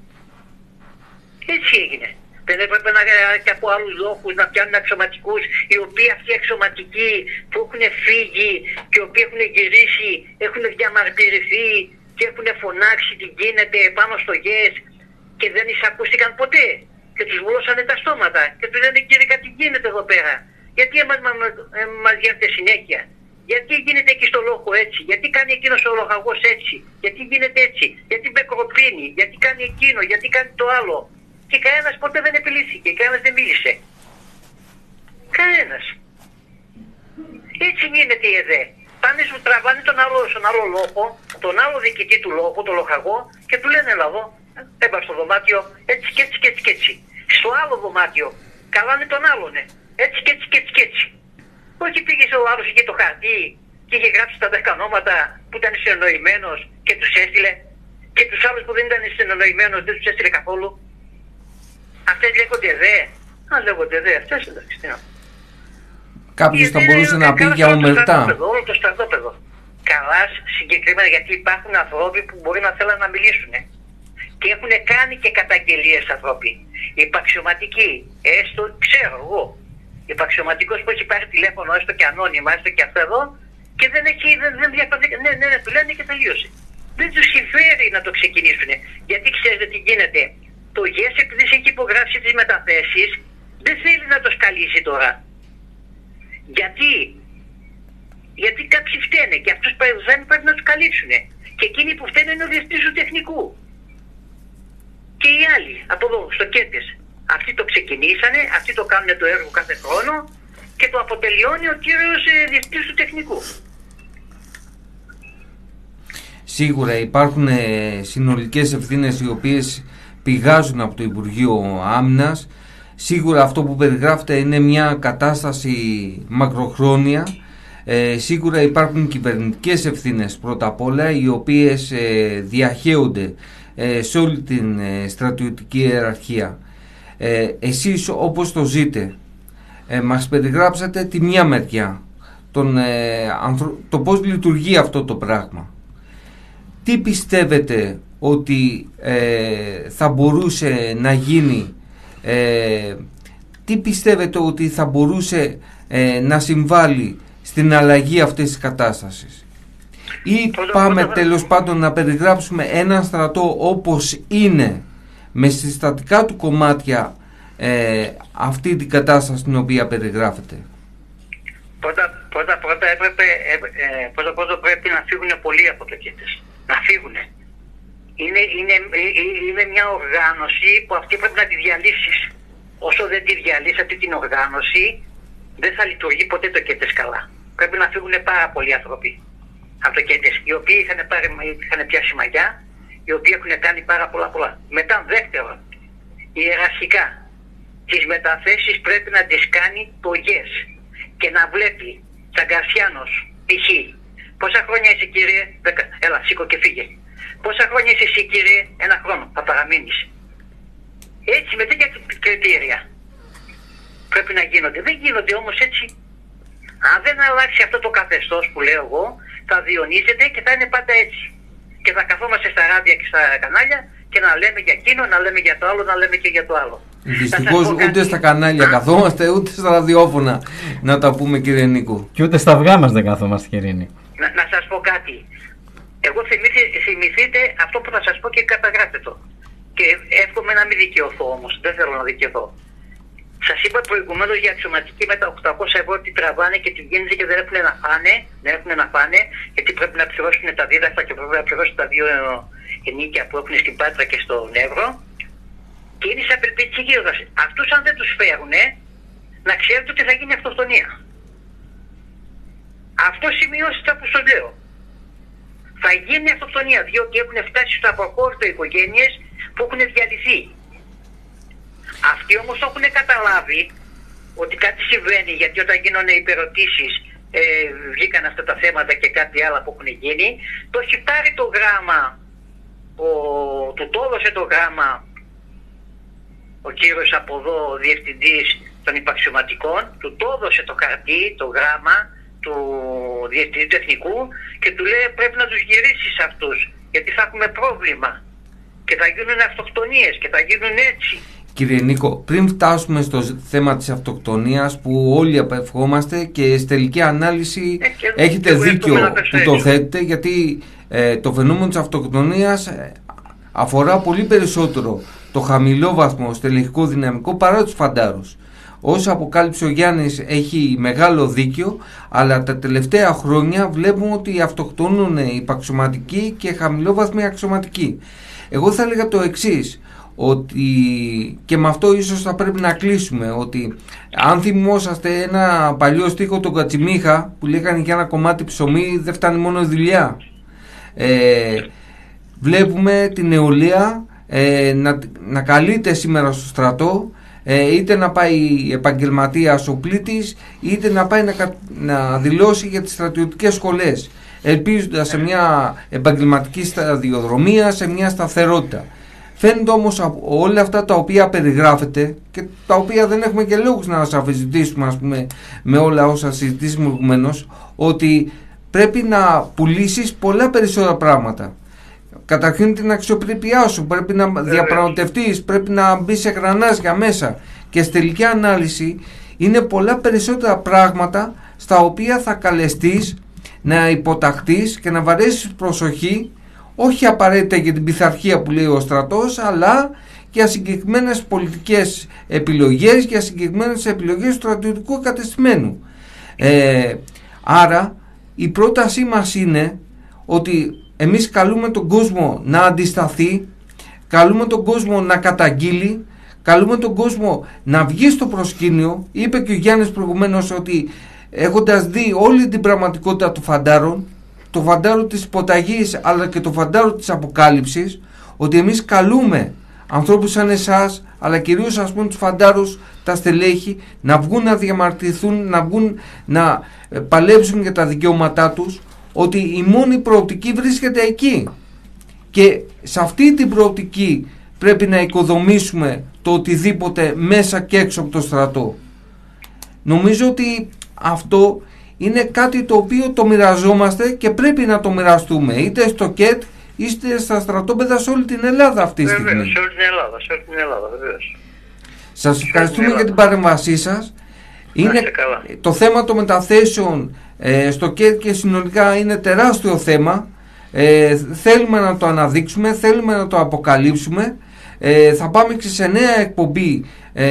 Έτσι έγινε. Δεν έπρεπε και από άλλους λόγους να πιάνουν αξιωματικούς, οι οποίοι αυτοί οι αξιωματικοί που έχουν φύγει και οι οποίοι έχουν γυρίσει, έχουν διαμαρτυρηθεί και έχουν φωνάξει τι γίνεται πάνω στο ΓΕΣ και δεν εισακούστηκαν ποτέ. Και τους βουλώσανε τα στόματα και τους λένε κύριε κάτι γίνεται εδώ πέρα. Γιατί μας γίνεται συνέχεια? Γιατί γίνεται εκεί στο λόγο έτσι? Γιατί κάνει εκείνος ο λοχαγός έτσι? Γιατί γίνεται έτσι? Γιατί μπεκροπίνει? Γιατί κάνει εκείνο? Γιατί κάνει το άλλο? Και κανένας ποτέ δεν επιλύθηκε, κανένας δεν μίλησε. Κανένας. Έτσι γίνεται η ΕΔΕ. Πάνε σου τραβάνε στον άλλο λόγο, τον άλλο διοικητή του λόγου, τον λοχαγό, και του λένε εδώ, έμπα στο δωμάτιο, έτσι και έτσι και έτσι και έτσι. Στο άλλο δωμάτιο, καλάνε τον άλλον, έτσι και έτσι και έτσι και έτσι. Όχι πήγε ο άλλος είχε το χαρτί και είχε γράψει τα 10 ονόματα που ήταν συνεννοημένος και τους έστειλε, και τους άλλους που δεν ήταν συνεννοημένος δεν τους έστειλε καθόλου. Αυτές λέγονται ΕΔΕ. Αν λέγονται ΕΔΕ, αυτές εντάξει. Κάποιος θα μπορούσε να πει για ομερτά. Όλο το στρατόπεδο. Καλά συγκεκριμένα, γιατί υπάρχουν άνθρωποι που μπορεί να θέλουν να μιλήσουν. Και έχουν κάνει και καταγγελίες άνθρωποι. Υπαξιωματικοί, έστω, ξέρω εγώ. Υπαξιωματικός που έχει πάρει τηλέφωνο, έστω και ανώνυμα, έστω και αυτό εδώ, και δεν διαφωνεί. Ναι, του λένε και τελείωσε. Δεν τους συμφέρει να το ξεκινήσουν. Γιατί ξέρετε τι γίνεται. Το ΓΕΣ, επειδή έχει υπογράψει τις μεταθέσεις, δεν θέλει να το σκαλίσει τώρα. Γιατί κάποιοι φταίνε και αυτούς δεν πρέπει να τους καλύψουν. Και εκείνοι που φταίνε είναι ο διευθυντής του τεχνικού. Και οι άλλοι από εδώ στο ΚΕΤΕΣ. Αυτοί το ξεκινήσανε, αυτοί το κάνουν το έργο κάθε χρόνο και το αποτελειώνει ο κύριος διευθυντής του τεχνικού. Σίγουρα υπάρχουν συνολικές ευθύνες οι οποίες πηγάζουν από το Υπουργείο Άμυνας. Σίγουρα αυτό που περιγράφεται είναι μια κατάσταση μακροχρόνια. Σίγουρα υπάρχουν κυβερνητικές ευθύνες πρώτα απ' όλα, οι οποίες διαχέονται σε όλη την στρατιωτική ιεραρχία. Εσείς όπως το ζείτε, μας περιγράψατε τη μια μεριά, το πώς λειτουργεί αυτό το πράγμα. Τι πιστεύετε ότι θα μπορούσε να γίνει, τι πιστεύετε ότι θα μπορούσε να συμβάλλει στην αλλαγή αυτής της κατάστασης? Ή πάμε τέλος πάντων να περιγράψουμε έναν στρατό όπως είναι, με συστατικά του κομμάτια, αυτή την κατάσταση την οποία περιγράφεται? Πρώτα πρέπει να φύγουν πολλοί από το ΚΕΤΕΣ. Να φύγουν. Είναι μια οργάνωση που αυτή πρέπει να τη διαλύσεις. Όσο δεν τη διαλύσεις αυτή την οργάνωση, δεν θα λειτουργεί ποτέ το ΚΕΤΕΣ καλά. Πρέπει να φύγουν πάρα πολλοί άνθρωποι από το ΚΕΤΕΣ, οι οποίοι είχαν πιάσει μαγιά, οι οποίοι έχουν κάνει πάρα πολλά. Μετά, δεύτερον, ιεραρχικά, τις μεταθέσεις πρέπει να τις κάνει το ΓΕΣ και να βλέπει Τσαγκαρσιάνος, π.χ. Πόσα χρόνια είσαι κύριε? 10. Έλα, σήκω και φύγε. Πόσα χρόνια είσαι εσύ κύριε? 1 χρόνο. Θα παραμείνεις. Έτσι, με τέτοια κριτήρια πρέπει να γίνονται. Δεν γίνονται όμως έτσι. Αν δεν αλλάξει αυτό το καθεστώς που λέω εγώ, θα διονύζεται και θα είναι πάντα έτσι. Και θα καθόμαστε στα ράδια και στα κανάλια και να λέμε για εκείνο, να λέμε για το άλλο, να λέμε και για το άλλο. Δυστυχώς ούτε στα κανάλια καθόμαστε, ούτε στα ραδιόφωνα, να τα πούμε, κύριε Νίκο. Και ούτε στα αυγά μας δεν καθόμαστε, κύριε Νίκο. Να σας πω κάτι. Εγώ θυμηθείτε αυτό που θα σας πω και καταγράφτε το. Και εύχομαι να μην δικαιωθώ όμως. Δεν θέλω να δικαιωθώ. Σας είπα προηγουμένως για αξιωματική με τα 800 ευρώ ότι τραβάνε και την γίνονται και δεν έχουν να φάνε, γιατί πρέπει να πληρώσουν τα δίδαχτα και πρέπει να πληρώσουν τα 2 ενίκια που έχουν στην Πάτρα και στον Εύρο. Και είναι σε απελπίτηση γύρω. Αυτούς αν δεν τους φέρουν, να ξέρετε ότι θα γίνει αυτοκτονία. Αυτό σημειώστε που σας λέω. Θα γίνει αυτοκτονία, διότι έχουν φτάσει στο αποχώρητο οικογένειες που έχουν διαλυθεί. Αυτοί όμως το έχουν καταλάβει ότι κάτι συμβαίνει, γιατί όταν γίνονται υπερωτήσεις βγήκαν αυτά τα θέματα και κάτι άλλο που έχουν γίνει. Το έχει πάρει το γράμμα, του το έδωσε το γράμμα ο κύριος από εδώ, ο διευθυντής των υπαξιωματικών, του το έδωσε το χαρτί, το γράμμα του διευθυντή τεχνικού και του λέει πρέπει να τους γυρίσεις αυτούς, γιατί θα έχουμε πρόβλημα και θα γίνουν αυτοκτονίες και θα γίνουν έτσι. Κύριε Νίκο, πριν φτάσουμε στο θέμα της αυτοκτονίας που όλοι απευχόμαστε και στη τελική ανάλυση έχετε δίκιο που το θέτετε, γιατί το φαινόμενο της αυτοκτονίας αφορά πολύ περισσότερο το χαμηλό βαθμό στελεχικό δυναμικό παρά τους φαντάρους. Όσο αποκάλυψε ο Γιάννης έχει μεγάλο δίκιο, αλλά τα τελευταία χρόνια βλέπουμε ότι αυτοκτονούν οι υπαξιωματικοί και χαμηλόβαθμοι αξιωματικοί. Εγώ θα έλεγα το εξής, ότι, και με αυτό ίσως θα πρέπει να κλείσουμε, ότι αν θυμόσαστε ένα παλιό στίχο του Κατσιμίχα που λέγανε για ένα κομμάτι ψωμί δεν φτάνει μόνο η δουλειά. Βλέπουμε την νεολαία να καλείται σήμερα στο στρατό, είτε να πάει επαγγελματίας ο πλήτης, είτε να πάει να δηλώσει για τις στρατιωτικές σχολές, ελπίζοντας σε μια επαγγελματική σταδιοδρομία, σε μια σταθερότητα. Φαίνεται όμως όλα αυτά τα οποία περιγράφεται και τα οποία δεν έχουμε και λόγους να σας αμφισβητήσουμε, ας πούμε, με όλα όσα συζητήσουμε προηγουμένως, ότι πρέπει να πουλήσεις πολλά περισσότερα πράγματα. Καταρχήν την αξιοπρέπειά σου, πρέπει να διαπραγματευτείς, πρέπει να μπεις σε γρανάζια μέσα, και στη τελική ανάλυση είναι πολλά περισσότερα πράγματα στα οποία θα καλεστείς να υποταχθείς και να βαρέσεις προσοχή, όχι απαραίτητα για την πειθαρχία που λέει ο στρατός, αλλά για συγκεκριμένες πολιτικές επιλογές, για συγκεκριμένες επιλογές του στρατιωτικού εγκατεστημένου. Άρα η πρότασή μας είναι ότι εμείς καλούμε τον κόσμο να αντισταθεί, καλούμε τον κόσμο να καταγγείλει, καλούμε τον κόσμο να βγει στο προσκήνιο. Είπε και ο Γιάννης προηγουμένως ότι έχοντας δει όλη την πραγματικότητα του φαντάρων, το φαντάρο της υποταγής αλλά και το φαντάρο της αποκάλυψης, ότι εμείς καλούμε ανθρώπους σαν εσάς, αλλά κυρίως ας πούμε τους φαντάρους, τα στελέχη, να βγουν να διαμαρτυρηθούν, να βγουν να παλέψουν για τα δικαιώματά τους, ότι η μόνη προοπτική βρίσκεται εκεί, και σε αυτή την προοπτική πρέπει να οικοδομήσουμε το οτιδήποτε μέσα και έξω από το στρατό. Νομίζω ότι αυτό είναι κάτι το οποίο το μοιραζόμαστε και πρέπει να το μοιραστούμε, είτε στο ΚΕΤ είτε στα στρατόπεδα σε όλη την Ελλάδα αυτή τη στιγμή. Σε όλη την Ελλάδα, βεβαίως. Σας ευχαριστούμε για την παρέμβασή σας. Το θέμα των μεταθέσεων στο ΚΕΤ και συνολικά είναι τεράστιο θέμα. Θέλουμε να το αναδείξουμε, θέλουμε να το αποκαλύψουμε. Θα πάμε και σε νέα εκπομπή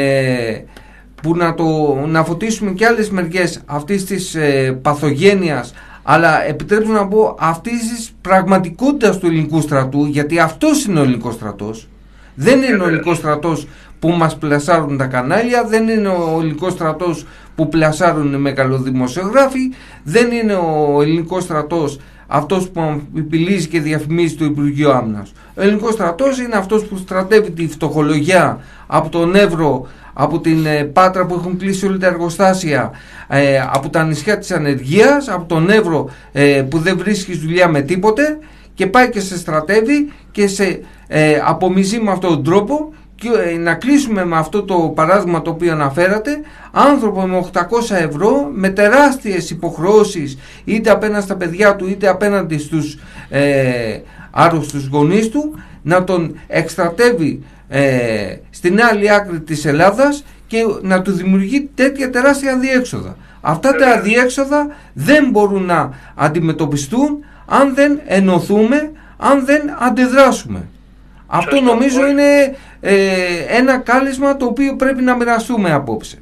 που να φωτίσουμε και άλλες μεριές αυτής της παθογένειας, αλλά επιτρέψτε να πω αυτής της πραγματικότητας του ελληνικού στρατού, γιατί αυτός είναι ο ελληνικός στρατός. Δεν είναι ο ελληνικός στρατός που μας πλασάρουν τα κανάλια, δεν είναι ο ελληνικός στρατός που πλασάρουν οι μεγαλοδημοσιογράφοι, δεν είναι ο ελληνικός στρατός αυτός που επιλύζει και διαφημίζει το Υπουργείο Άμυνας. Ο ελληνικός στρατός είναι αυτός που στρατεύει τη φτωχολογιά από τον Εύρο, από την Πάτρα που έχουν κλείσει όλα τα εργοστάσια, από τα νησιά της ανεργίας, από τον Εύρο που δεν βρίσκει δουλειά με τίποτε, και πάει και σε στρατεύει και σε απομυζεί με αυτόν τον τρόπο. Και να κλείσουμε με αυτό το παράδειγμα το οποίο αναφέρατε, άνθρωπο με 800 ευρώ, με τεράστιες υποχρεώσεις, είτε απέναντι στα παιδιά του είτε απέναντι στους άρρωστους γονείς του, να τον εκστρατεύει στην άλλη άκρη της Ελλάδας και να του δημιουργεί τέτοια τεράστια αδιέξοδα. Αυτά τα αδιέξοδα δεν μπορούν να αντιμετωπιστούν αν δεν ενωθούμε, αν δεν αντιδράσουμε. Αυτό νομίζω είναι ένα κάλεσμα το οποίο πρέπει να μοιραστούμε απόψε.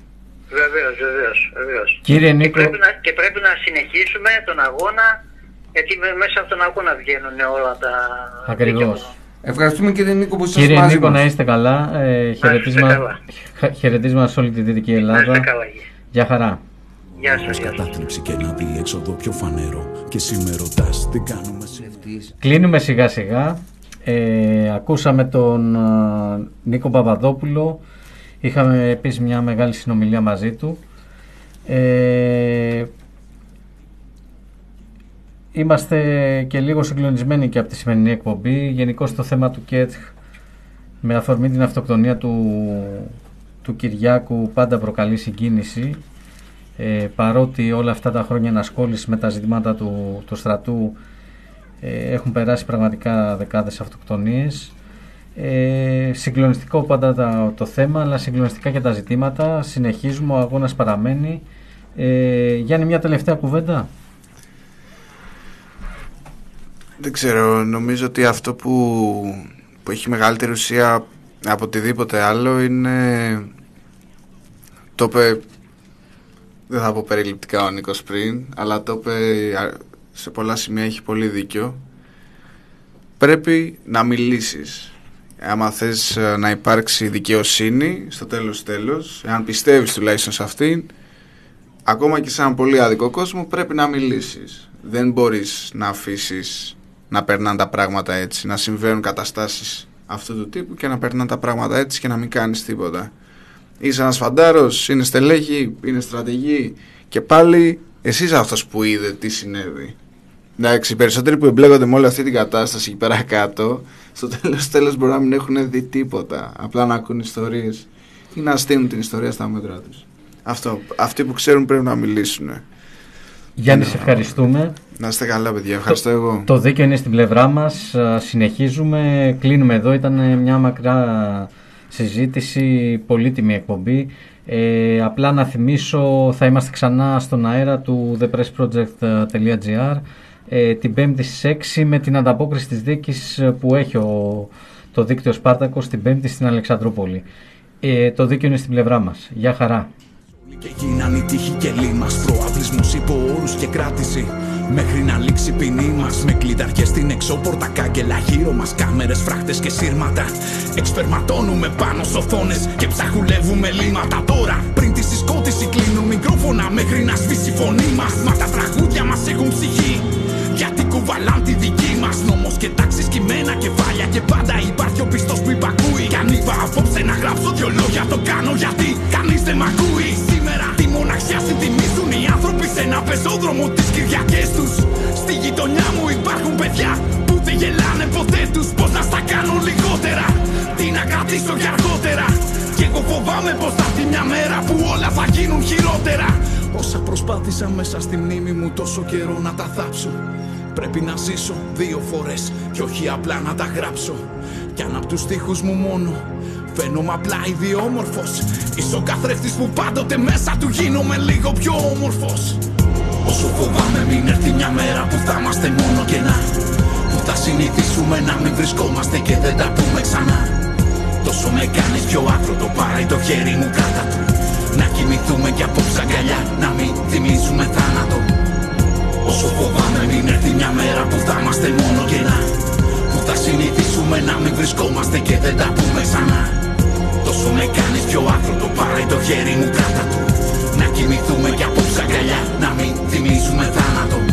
Βεβαίως. Κύριε Νίκο, και πρέπει να συνεχίσουμε τον αγώνα, γιατί μέσα από τον αγώνα βγαίνουν όλα τα... Ακριβώς. Ευχαριστούμε κύριε Νίκο που ήσασταν μαζί μας. Κύριε Νίκο, να είστε καλά. Χαιρετίσματα σε όλη τη Δυτική Ελλάδα. Να είστε καλά. Γεια χαρά. Γεια σας. Κατάθλιψη και ένα διέξοδο πιο φανερό. Και σήμερα ρωτάς τι κάνουμε. Κλείνουμε σιγά σιγά. Ακούσαμε τον Νίκο Παπαδόπουλο. Είχαμε επίσης μια μεγάλη συνομιλία μαζί του. Είμαστε και λίγο συγκλονισμένοι και από τη σημερινή εκπομπή. Γενικώς το θέμα του ΚΕΤ με αφορμή την αυτοκτονία του Κυριάκου πάντα προκαλεί συγκίνηση, παρότι όλα αυτά τα χρόνια ενασχόληση με τα ζητήματα του στρατού έχουν περάσει πραγματικά δεκάδες αυτοκτονίες. Συγκλονιστικό πάντα το θέμα, αλλά συγκλονιστικά και τα ζητήματα. Συνεχίζουμε, ο αγώνας παραμένει. Γιάννη, μια τελευταία κουβέντα. Δεν ξέρω, νομίζω ότι αυτό που έχει μεγαλύτερη ουσία από οτιδήποτε άλλο είναι, το είπε, δεν θα πω περιληπτικά ο Νίκος πριν, αλλά το είπε σε πολλά σημεία, έχει πολύ δίκιο. Πρέπει να μιλήσεις. άμα θες να υπάρξει δικαιοσύνη στο τέλος, εάν πιστεύεις τουλάχιστον σε αυτήν, ακόμα και σε έναν πολύ άδικο κόσμο, πρέπει να μιλήσεις. Δεν μπορείς να αφήσεις να περνάνε τα πράγματα έτσι, να συμβαίνουν καταστάσεις αυτού του τύπου και να περνάνε τα πράγματα έτσι και να μην κάνεις τίποτα. Είσαι ένας φαντάρος, είναι στελέχη, είναι στρατηγοί και πάλι εσύ είσαι αυτός που είδε τι συνέβη. Εντάξει, οι περισσότεροι που εμπλέκονται με όλη αυτή την κατάσταση εκεί πέρα κάτω, στο τέλος μπορεί να μην έχουν δει τίποτα. Απλά να ακούν ιστορίες ή να στείλουν την ιστορία στα μέτρα τους. Αυτοί που ξέρουν πρέπει να μιλήσουν. Γιάννη, σε ευχαριστούμε. Να είστε καλά, παιδιά. Ευχαριστώ εγώ. Το δίκαιο είναι στην πλευρά μας. Συνεχίζουμε. Κλείνουμε εδώ. Ήταν μια μακρά συζήτηση, πολύτιμη εκπομπή. Απλά να θυμίσω, θα είμαστε ξανά στον αέρα του thepressproject.gr την 5η στις 6 με την ανταπόκριση της δίκης που έχει το δίκτυο Σπάρτακος την 5η στην Αλεξανδρούπολη. Το δίκαιο είναι στην πλευρά μας. Γεια χαρά. Και γίναν οι τύχοι και λίμας, προαυλισμούς υπό όρους και κράτηση, μέχρι να λήξει η ποινή μας. Με κλειδαριές στην εξώπορτα, κάγκελα γύρω μας, κάμερες, φράχτες και σύρματα. Εξπερματώνουμε πάνω σ' οθόνες και ψαχουλεύουμε λίματα. Τώρα πριν τη συσκότηση κλείνουν μικρόφωνα μέχρι να σβήσει η φωνή μας. Μα τα τραγούδια μας έχουν ψυχή, γιατί κουβαλάν τη δική μας. Νόμος και τάξεις, κειμένα, κεφάλια και πάντα υπάρχει ο πιστός που υπακούει. Κι αν είπα απόψε να γράψω δυο λόγια, το κάνω γιατί κανείς δεν μ' ακούει. Σήμερα τη μοναξιά συντιμίζουν οι άνθρωποι σε ένα πεζόδρομο τις Κυριακές τους. Στη γειτονιά μου υπάρχουν παιδιά που δεν γελάνε ποτέ τους. Πώς να στα κάνω λιγότερα, τι να κρατήσω για αργότερα. Κι εγώ φοβάμαι πως θα έρθει μια μέρα που όλα θα γίνουν χειρότερα. Όσα προσπάθησα μέσα στη μνήμη μου τόσο καιρό να τα θάψω, πρέπει να ζήσω 2 φορές κι όχι απλά να τα γράψω. Κι αν απ' τους στίχους μου μόνο φαίνομαι απλά ιδιόμορφος, είσαι ο καθρέφτης που πάντοτε μέσα του γίνομαι λίγο πιο όμορφος. Όσο φοβάμαι μην έρθει μια μέρα που θα είμαστε μόνο κενά, που θα συνηθίσουμε να μην βρισκόμαστε και δεν τα πούμε ξανά. Τόσο με κάνεις πιο άκροτο, πάρε το χέρι μου κάτω του. Να κοιμηθούμε κι απόψε αγκαλιά, να μην θυμίζουμε θάνατο. Όσο φοβάμαι μην έρθει μια μέρα που θα είμαστε μόνο κενά, που θα συνηθίσουμε να μην βρισκόμαστε και δεν τα πούμε ξανά. Τόσο με κάνεις πιο άκροτο, πάρε το χέρι μου κάτω του. Να κοιμηθούμε κι απόψε αγκαλιά, να μην θυμίζουμε θάνατο.